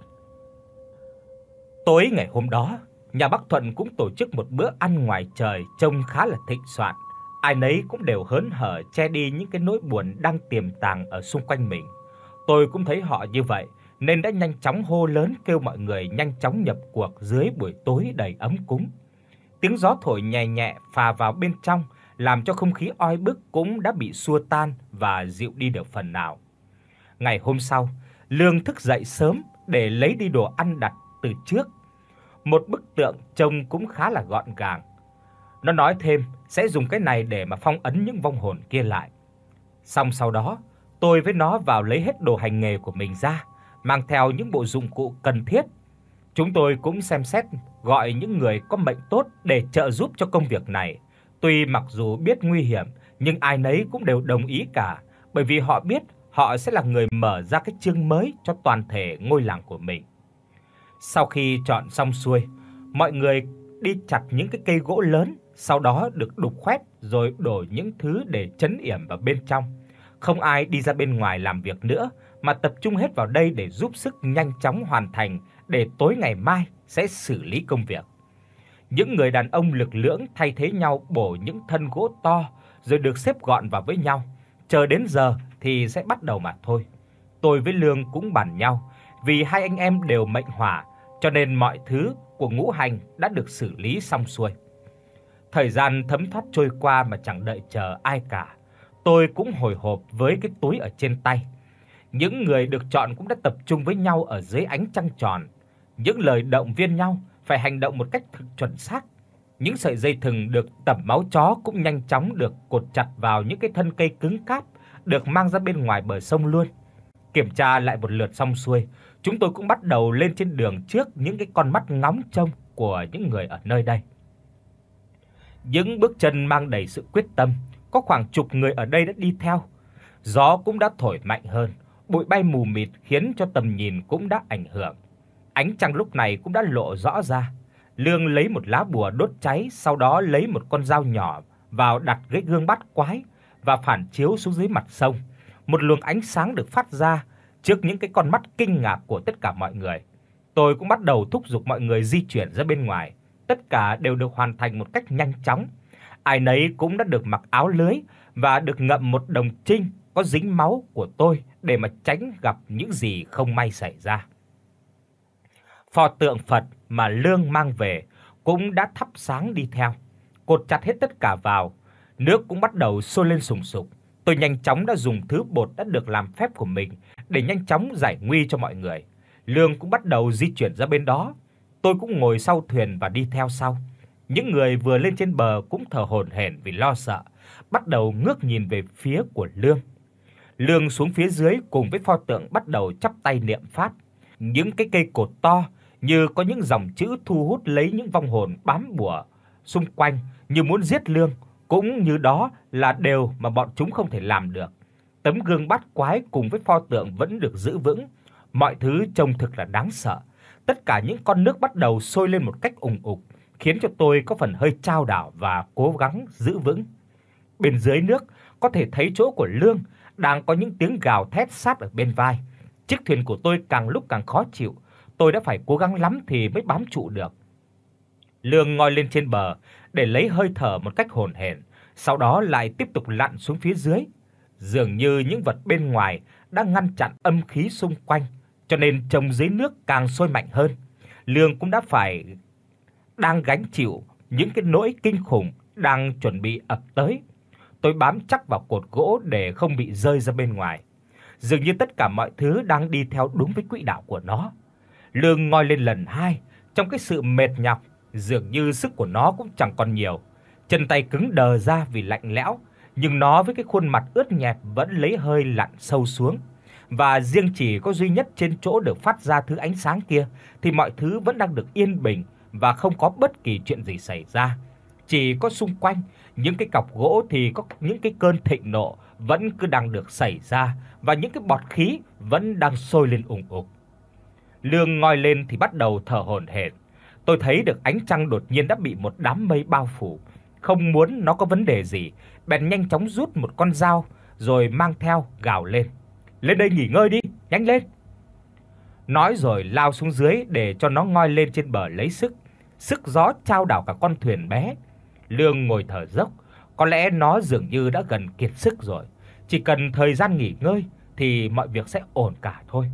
Tối ngày hôm đó, nhà bác Thuận cũng tổ chức một bữa ăn ngoài trời trông khá là thịnh soạn. Ai nấy cũng đều hớn hở che đi những cái nỗi buồn đang tiềm tàng ở xung quanh mình. Tôi cũng thấy họ như vậy nên đã nhanh chóng hô lớn kêu mọi người nhanh chóng nhập cuộc dưới buổi tối đầy ấm cúng. Tiếng gió thổi nhẹ nhẹ phà vào bên trong, làm cho không khí oi bức cũng đã bị xua tan và dịu đi được phần nào. Ngày hôm sau, Lương thức dậy sớm để lấy đi đồ ăn đặt từ trước. Một bức tượng trông cũng khá là gọn gàng. Nó nói thêm sẽ dùng cái này để mà phong ấn những vong hồn kia lại. Xong sau đó, tôi với nó vào lấy hết đồ hành nghề của mình ra, mang theo những bộ dụng cụ cần thiết. Chúng tôi cũng xem xét gọi những người có mệnh tốt để trợ giúp cho công việc này. Tuy mặc dù biết nguy hiểm, nhưng ai nấy cũng đều đồng ý cả, bởi vì họ biết họ sẽ là người mở ra cái chương mới cho toàn thể ngôi làng của mình. Sau khi chọn xong xuôi, mọi người đi chặt những cái cây gỗ lớn, sau đó được đục khoét rồi đổ những thứ để trấn yểm vào bên trong. Không ai đi ra bên ngoài làm việc nữa mà tập trung hết vào đây để giúp sức nhanh chóng hoàn thành, để tối ngày mai sẽ xử lý công việc. Những người đàn ông lực lưỡng thay thế nhau bổ những thân gỗ to rồi được xếp gọn vào với nhau. Chờ đến giờ thì sẽ bắt đầu mà thôi. Tôi với Lương cũng bàn nhau, vì hai anh em đều mệnh hỏa, cho nên mọi thứ của ngũ hành đã được xử lý xong xuôi. Thời gian thấm thoát trôi qua mà chẳng đợi chờ ai cả. Tôi cũng hồi hộp với cái túi ở trên tay. Những người được chọn cũng đã tập trung với nhau ở dưới ánh trăng tròn. Những lời động viên nhau phải hành động một cách thực chuẩn xác. Những sợi dây thừng được tẩm máu chó cũng nhanh chóng được cột chặt vào những cái thân cây cứng cáp, được mang ra bên ngoài bờ sông luôn. Kiểm tra lại một lượt xong xuôi, chúng tôi cũng bắt đầu lên trên đường trước những cái con mắt ngóng trông của những người ở nơi đây. Những bước chân mang đầy sự quyết tâm, có khoảng chục người ở đây đã đi theo. Gió cũng đã thổi mạnh hơn, bụi bay mù mịt khiến cho tầm nhìn cũng đã ảnh hưởng. Ánh trăng lúc này cũng đã lộ rõ ra. Lương lấy một lá bùa đốt cháy, sau đó lấy một con dao nhỏ vào đặt cái gương bát quái và phản chiếu xuống dưới mặt sông. Một luồng ánh sáng được phát ra trước những cái con mắt kinh ngạc của tất cả mọi người. Tôi cũng bắt đầu thúc giục mọi người di chuyển ra bên ngoài. Tất cả đều được hoàn thành một cách nhanh chóng. Ai nấy cũng đã được mặc áo lưới và được ngậm một đồng trinh có dính máu của tôi để mà tránh gặp những gì không may xảy ra. Pho tượng Phật mà Lương mang về cũng đã thắp sáng đi theo. Cột chặt hết tất cả vào, nước cũng bắt đầu sôi lên sùng sục. Tôi nhanh chóng đã dùng thứ bột đã được làm phép của mình để nhanh chóng giải nguy cho mọi người. Lương cũng bắt đầu di chuyển ra bên đó. Tôi cũng ngồi sau thuyền và đi theo sau. Những người vừa lên trên bờ cũng thở hổn hển vì lo sợ, bắt đầu ngước nhìn về phía của Lương. Lương xuống phía dưới cùng với pho tượng bắt đầu chắp tay niệm pháp. Những cái cây cột to như có những dòng chữ thu hút lấy những vong hồn bám bùa xung quanh như muốn giết Lương, cũng như đó là điều mà bọn chúng không thể làm được. Tấm gương bát quái cùng với pho tượng vẫn được giữ vững. Mọi thứ trông thực là đáng sợ. Tất cả những con nước bắt đầu sôi lên một cách ùng ục, khiến cho tôi có phần hơi chao đảo và cố gắng giữ vững. Bên dưới nước có thể thấy chỗ của Lương đang có những tiếng gào thét sát ở bên vai. Chiếc thuyền của tôi càng lúc càng khó chịu, tôi đã phải cố gắng lắm thì mới bám trụ được. Lương ngoi lên trên bờ để lấy hơi thở một cách hổn hển, sau đó lại tiếp tục lặn xuống phía dưới. Dường như những vật bên ngoài đã ngăn chặn âm khí xung quanh, cho nên trông dưới nước càng sôi mạnh hơn. Lương cũng đã phải đang gánh chịu những cái nỗi kinh khủng đang chuẩn bị ập tới. Tôi bám chắc vào cột gỗ để không bị rơi ra bên ngoài. Dường như tất cả mọi thứ đang đi theo đúng với quỹ đạo của nó. Lương ngoi lên lần hai, trong cái sự mệt nhọc, dường như sức của nó cũng chẳng còn nhiều. Chân tay cứng đờ ra vì lạnh lẽo, nhưng nó với cái khuôn mặt ướt nhẹp vẫn lấy hơi lặn sâu xuống. Và riêng chỉ có duy nhất trên chỗ được phát ra thứ ánh sáng kia thì mọi thứ vẫn đang được yên bình và không có bất kỳ chuyện gì xảy ra. Chỉ có xung quanh những cái cọc gỗ thì có những cái cơn thịnh nộ vẫn cứ đang được xảy ra và những cái bọt khí vẫn đang sôi lên ùng ục. Lương ngoi lên thì bắt đầu thở hổn hển. Tôi thấy được ánh trăng đột nhiên đã bị một đám mây bao phủ, không muốn nó có vấn đề gì, bèn nhanh chóng rút một con dao rồi mang theo gào lên: "Lên đây nghỉ ngơi đi, nhanh lên." Nói rồi lao xuống dưới để cho nó ngoi lên trên bờ lấy sức. Sức gió chao đảo cả con thuyền bé. Lương ngồi thở dốc, có lẽ nó dường như đã gần kiệt sức rồi, chỉ cần thời gian nghỉ ngơi thì mọi việc sẽ ổn cả thôi.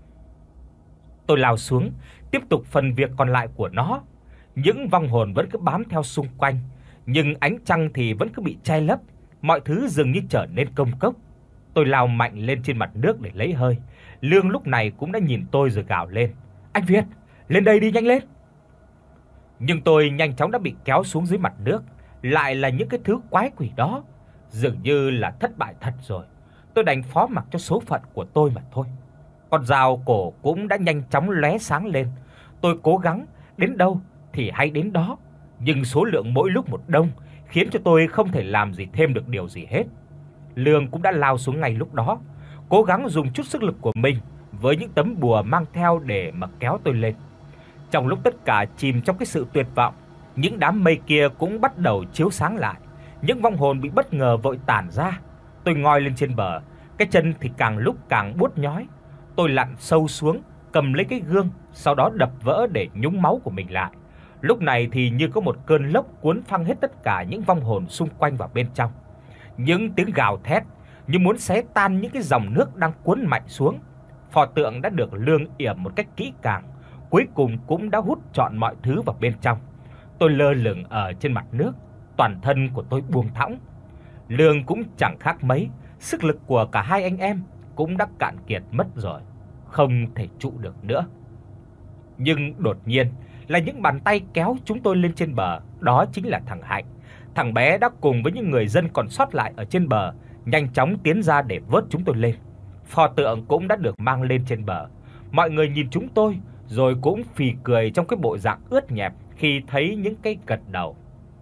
Tôi lao xuống, tiếp tục phần việc còn lại của nó. Những vong hồn vẫn cứ bám theo xung quanh, nhưng ánh trăng thì vẫn cứ bị che lấp, mọi thứ dường như trở nên công cốc. Tôi lao mạnh lên trên mặt nước để lấy hơi. Lương lúc này cũng đã nhìn tôi rồi gào lên: "Anh Việt, lên đây đi, nhanh lên." Nhưng tôi nhanh chóng đã bị kéo xuống dưới mặt nước, lại là những cái thứ quái quỷ đó, dường như là thất bại thật rồi. Tôi đành phó mặc cho số phận của tôi mà thôi. Con dao cổ cũng đã nhanh chóng lóe sáng lên. Tôi cố gắng đến đâu thì hay đến đó, nhưng số lượng mỗi lúc một đông, khiến cho tôi không thể làm gì thêm được điều gì hết. Lương cũng đã lao xuống ngay lúc đó, cố gắng dùng chút sức lực của mình với những tấm bùa mang theo để mà kéo tôi lên. Trong lúc tất cả chìm trong cái sự tuyệt vọng, những đám mây kia cũng bắt đầu chiếu sáng lại. Những vong hồn bị bất ngờ vội tản ra. Tôi ngoi lên trên bờ, cái chân thì càng lúc càng buốt nhói. Tôi lặn sâu xuống, cầm lấy cái gương, sau đó đập vỡ để nhúng máu của mình lại. Lúc này thì như có một cơn lốc cuốn phăng hết tất cả những vong hồn xung quanh vào bên trong. Những tiếng gào thét như muốn xé tan những cái dòng nước đang cuốn mạnh xuống. Pho tượng đã được Lương yểm một cách kỹ càng, cuối cùng cũng đã hút trọn mọi thứ vào bên trong. Tôi lơ lửng ở trên mặt nước, toàn thân của tôi buông thõng. Lương cũng chẳng khác mấy, sức lực của cả hai anh em cũng đã cạn kiệt mất rồi, không thể trụ được nữa. Nhưng đột nhiên là những bàn tay kéo chúng tôi lên trên bờ, đó chính là thằng Hạnh. Thằng bé đã cùng với những người dân còn sót lại ở trên bờ nhanh chóng tiến ra để vớt chúng tôi lên. Pho tượng cũng đã được mang lên trên bờ. Mọi người nhìn chúng tôi rồi cũng phì cười trong cái bộ dạng ướt nhẹp khi thấy những cái gật đầu.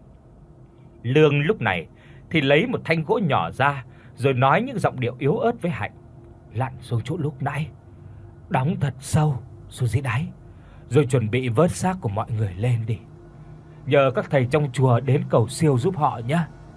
Lương lúc này thì lấy một thanh gỗ nhỏ ra rồi nói những giọng điệu yếu ớt với Hạnh: "Lặn xuống chỗ lúc nãy, đóng thật sâu xuống dưới đáy, rồi chuẩn bị vớt xác của mọi người lên đi. Nhờ các thầy trong chùa đến cầu siêu giúp họ nhé."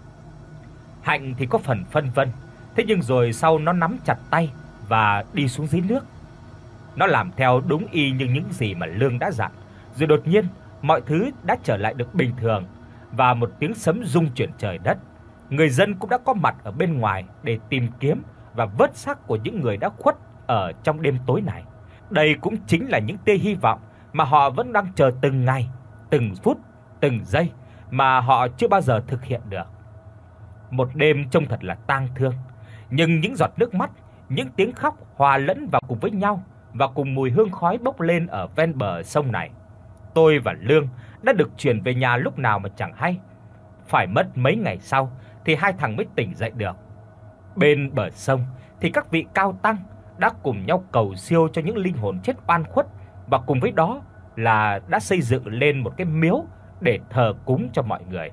Hạnh thì có phần phân vân, thế nhưng rồi sau nó nắm chặt tay và đi xuống dưới nước. Nó làm theo đúng y như những gì mà Lương đã dặn, rồi đột nhiên mọi thứ đã trở lại được bình thường và một tiếng sấm rung chuyển trời đất. Người dân cũng đã có mặt ở bên ngoài để tìm kiếm và vớt xác của những người đã khuất ở trong đêm tối này. Đây cũng chính là những tia hy vọng mà họ vẫn đang chờ từng ngày, từng phút, từng giây mà họ chưa bao giờ thực hiện được. Một đêm trông thật là tang thương, nhưng những giọt nước mắt, những tiếng khóc hòa lẫn vào cùng với nhau và cùng mùi hương khói bốc lên ở ven bờ sông này. Tôi và Lương đã được chuyển về nhà lúc nào mà chẳng hay. Phải mất mấy ngày sau thì hai thằng mới tỉnh dậy được. Bên bờ sông thì các vị cao tăng đã cùng nhau cầu siêu cho những linh hồn chết oan khuất, và cùng với đó là đã xây dựng lên một cái miếu để thờ cúng cho mọi người.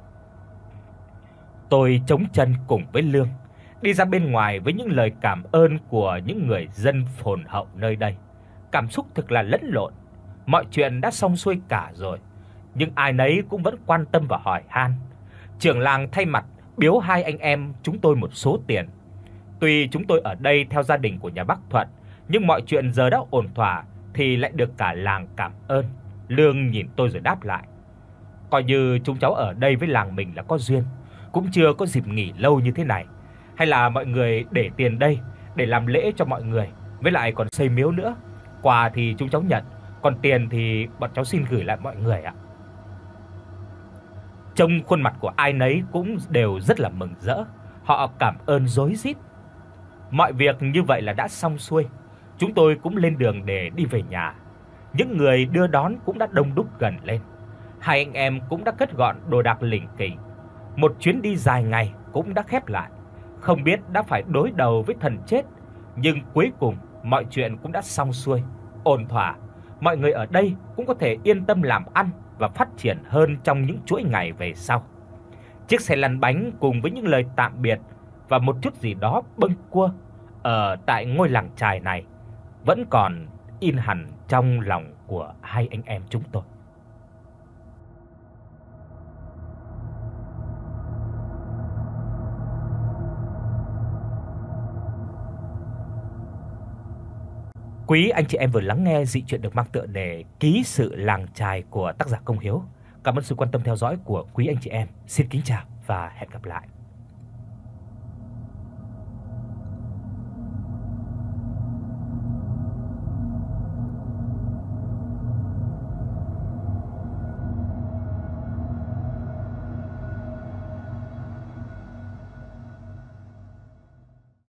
Tôi chống chân cùng với Lương đi ra bên ngoài với những lời cảm ơn của những người dân phồn hậu nơi đây. Cảm xúc thực là lẫn lộn. Mọi chuyện đã xong xuôi cả rồi, nhưng ai nấy cũng vẫn quan tâm và hỏi han. Trưởng làng thay mặt biếu hai anh em chúng tôi một số tiền. Tuy chúng tôi ở đây theo gia đình của nhà bác Thuận, nhưng mọi chuyện giờ đã ổn thỏa thì lại được cả làng cảm ơn. Lương nhìn tôi rồi đáp lại: "Coi như chúng cháu ở đây với làng mình là có duyên, cũng chưa có dịp nghỉ lâu như thế này. Hay là mọi người để tiền đây để làm lễ cho mọi người, với lại còn xây miếu nữa. Quà thì chúng cháu nhận, còn tiền thì bọn cháu xin gửi lại mọi người ạ." Trông khuôn mặt của ai nấy cũng đều rất là mừng rỡ, họ cảm ơn rối rít. Mọi việc như vậy là đã xong xuôi, chúng tôi cũng lên đường để đi về nhà. Những người đưa đón cũng đã đông đúc gần lên. Hai anh em cũng đã cất gọn đồ đạc lỉnh kỉnh. Một chuyến đi dài ngày cũng đã khép lại. Không biết đã phải đối đầu với thần chết, nhưng cuối cùng mọi chuyện cũng đã xong xuôi, ổn thỏa. Mọi người ở đây cũng có thể yên tâm làm ăn và phát triển hơn trong những chuỗi ngày về sau. chiếc xe lăn bánh cùng với những lời tạm biệt và một chút gì đó bâng quơ ở tại ngôi làng chài này vẫn còn in hẳn trong lòng của hai anh em chúng tôi. Quý anh chị em vừa lắng nghe dị truyện được mang tựa đề Ký sự làng chài của tác giả Công Hiếu. Cảm ơn sự quan tâm theo dõi của quý anh chị em. Xin kính chào và hẹn gặp lại.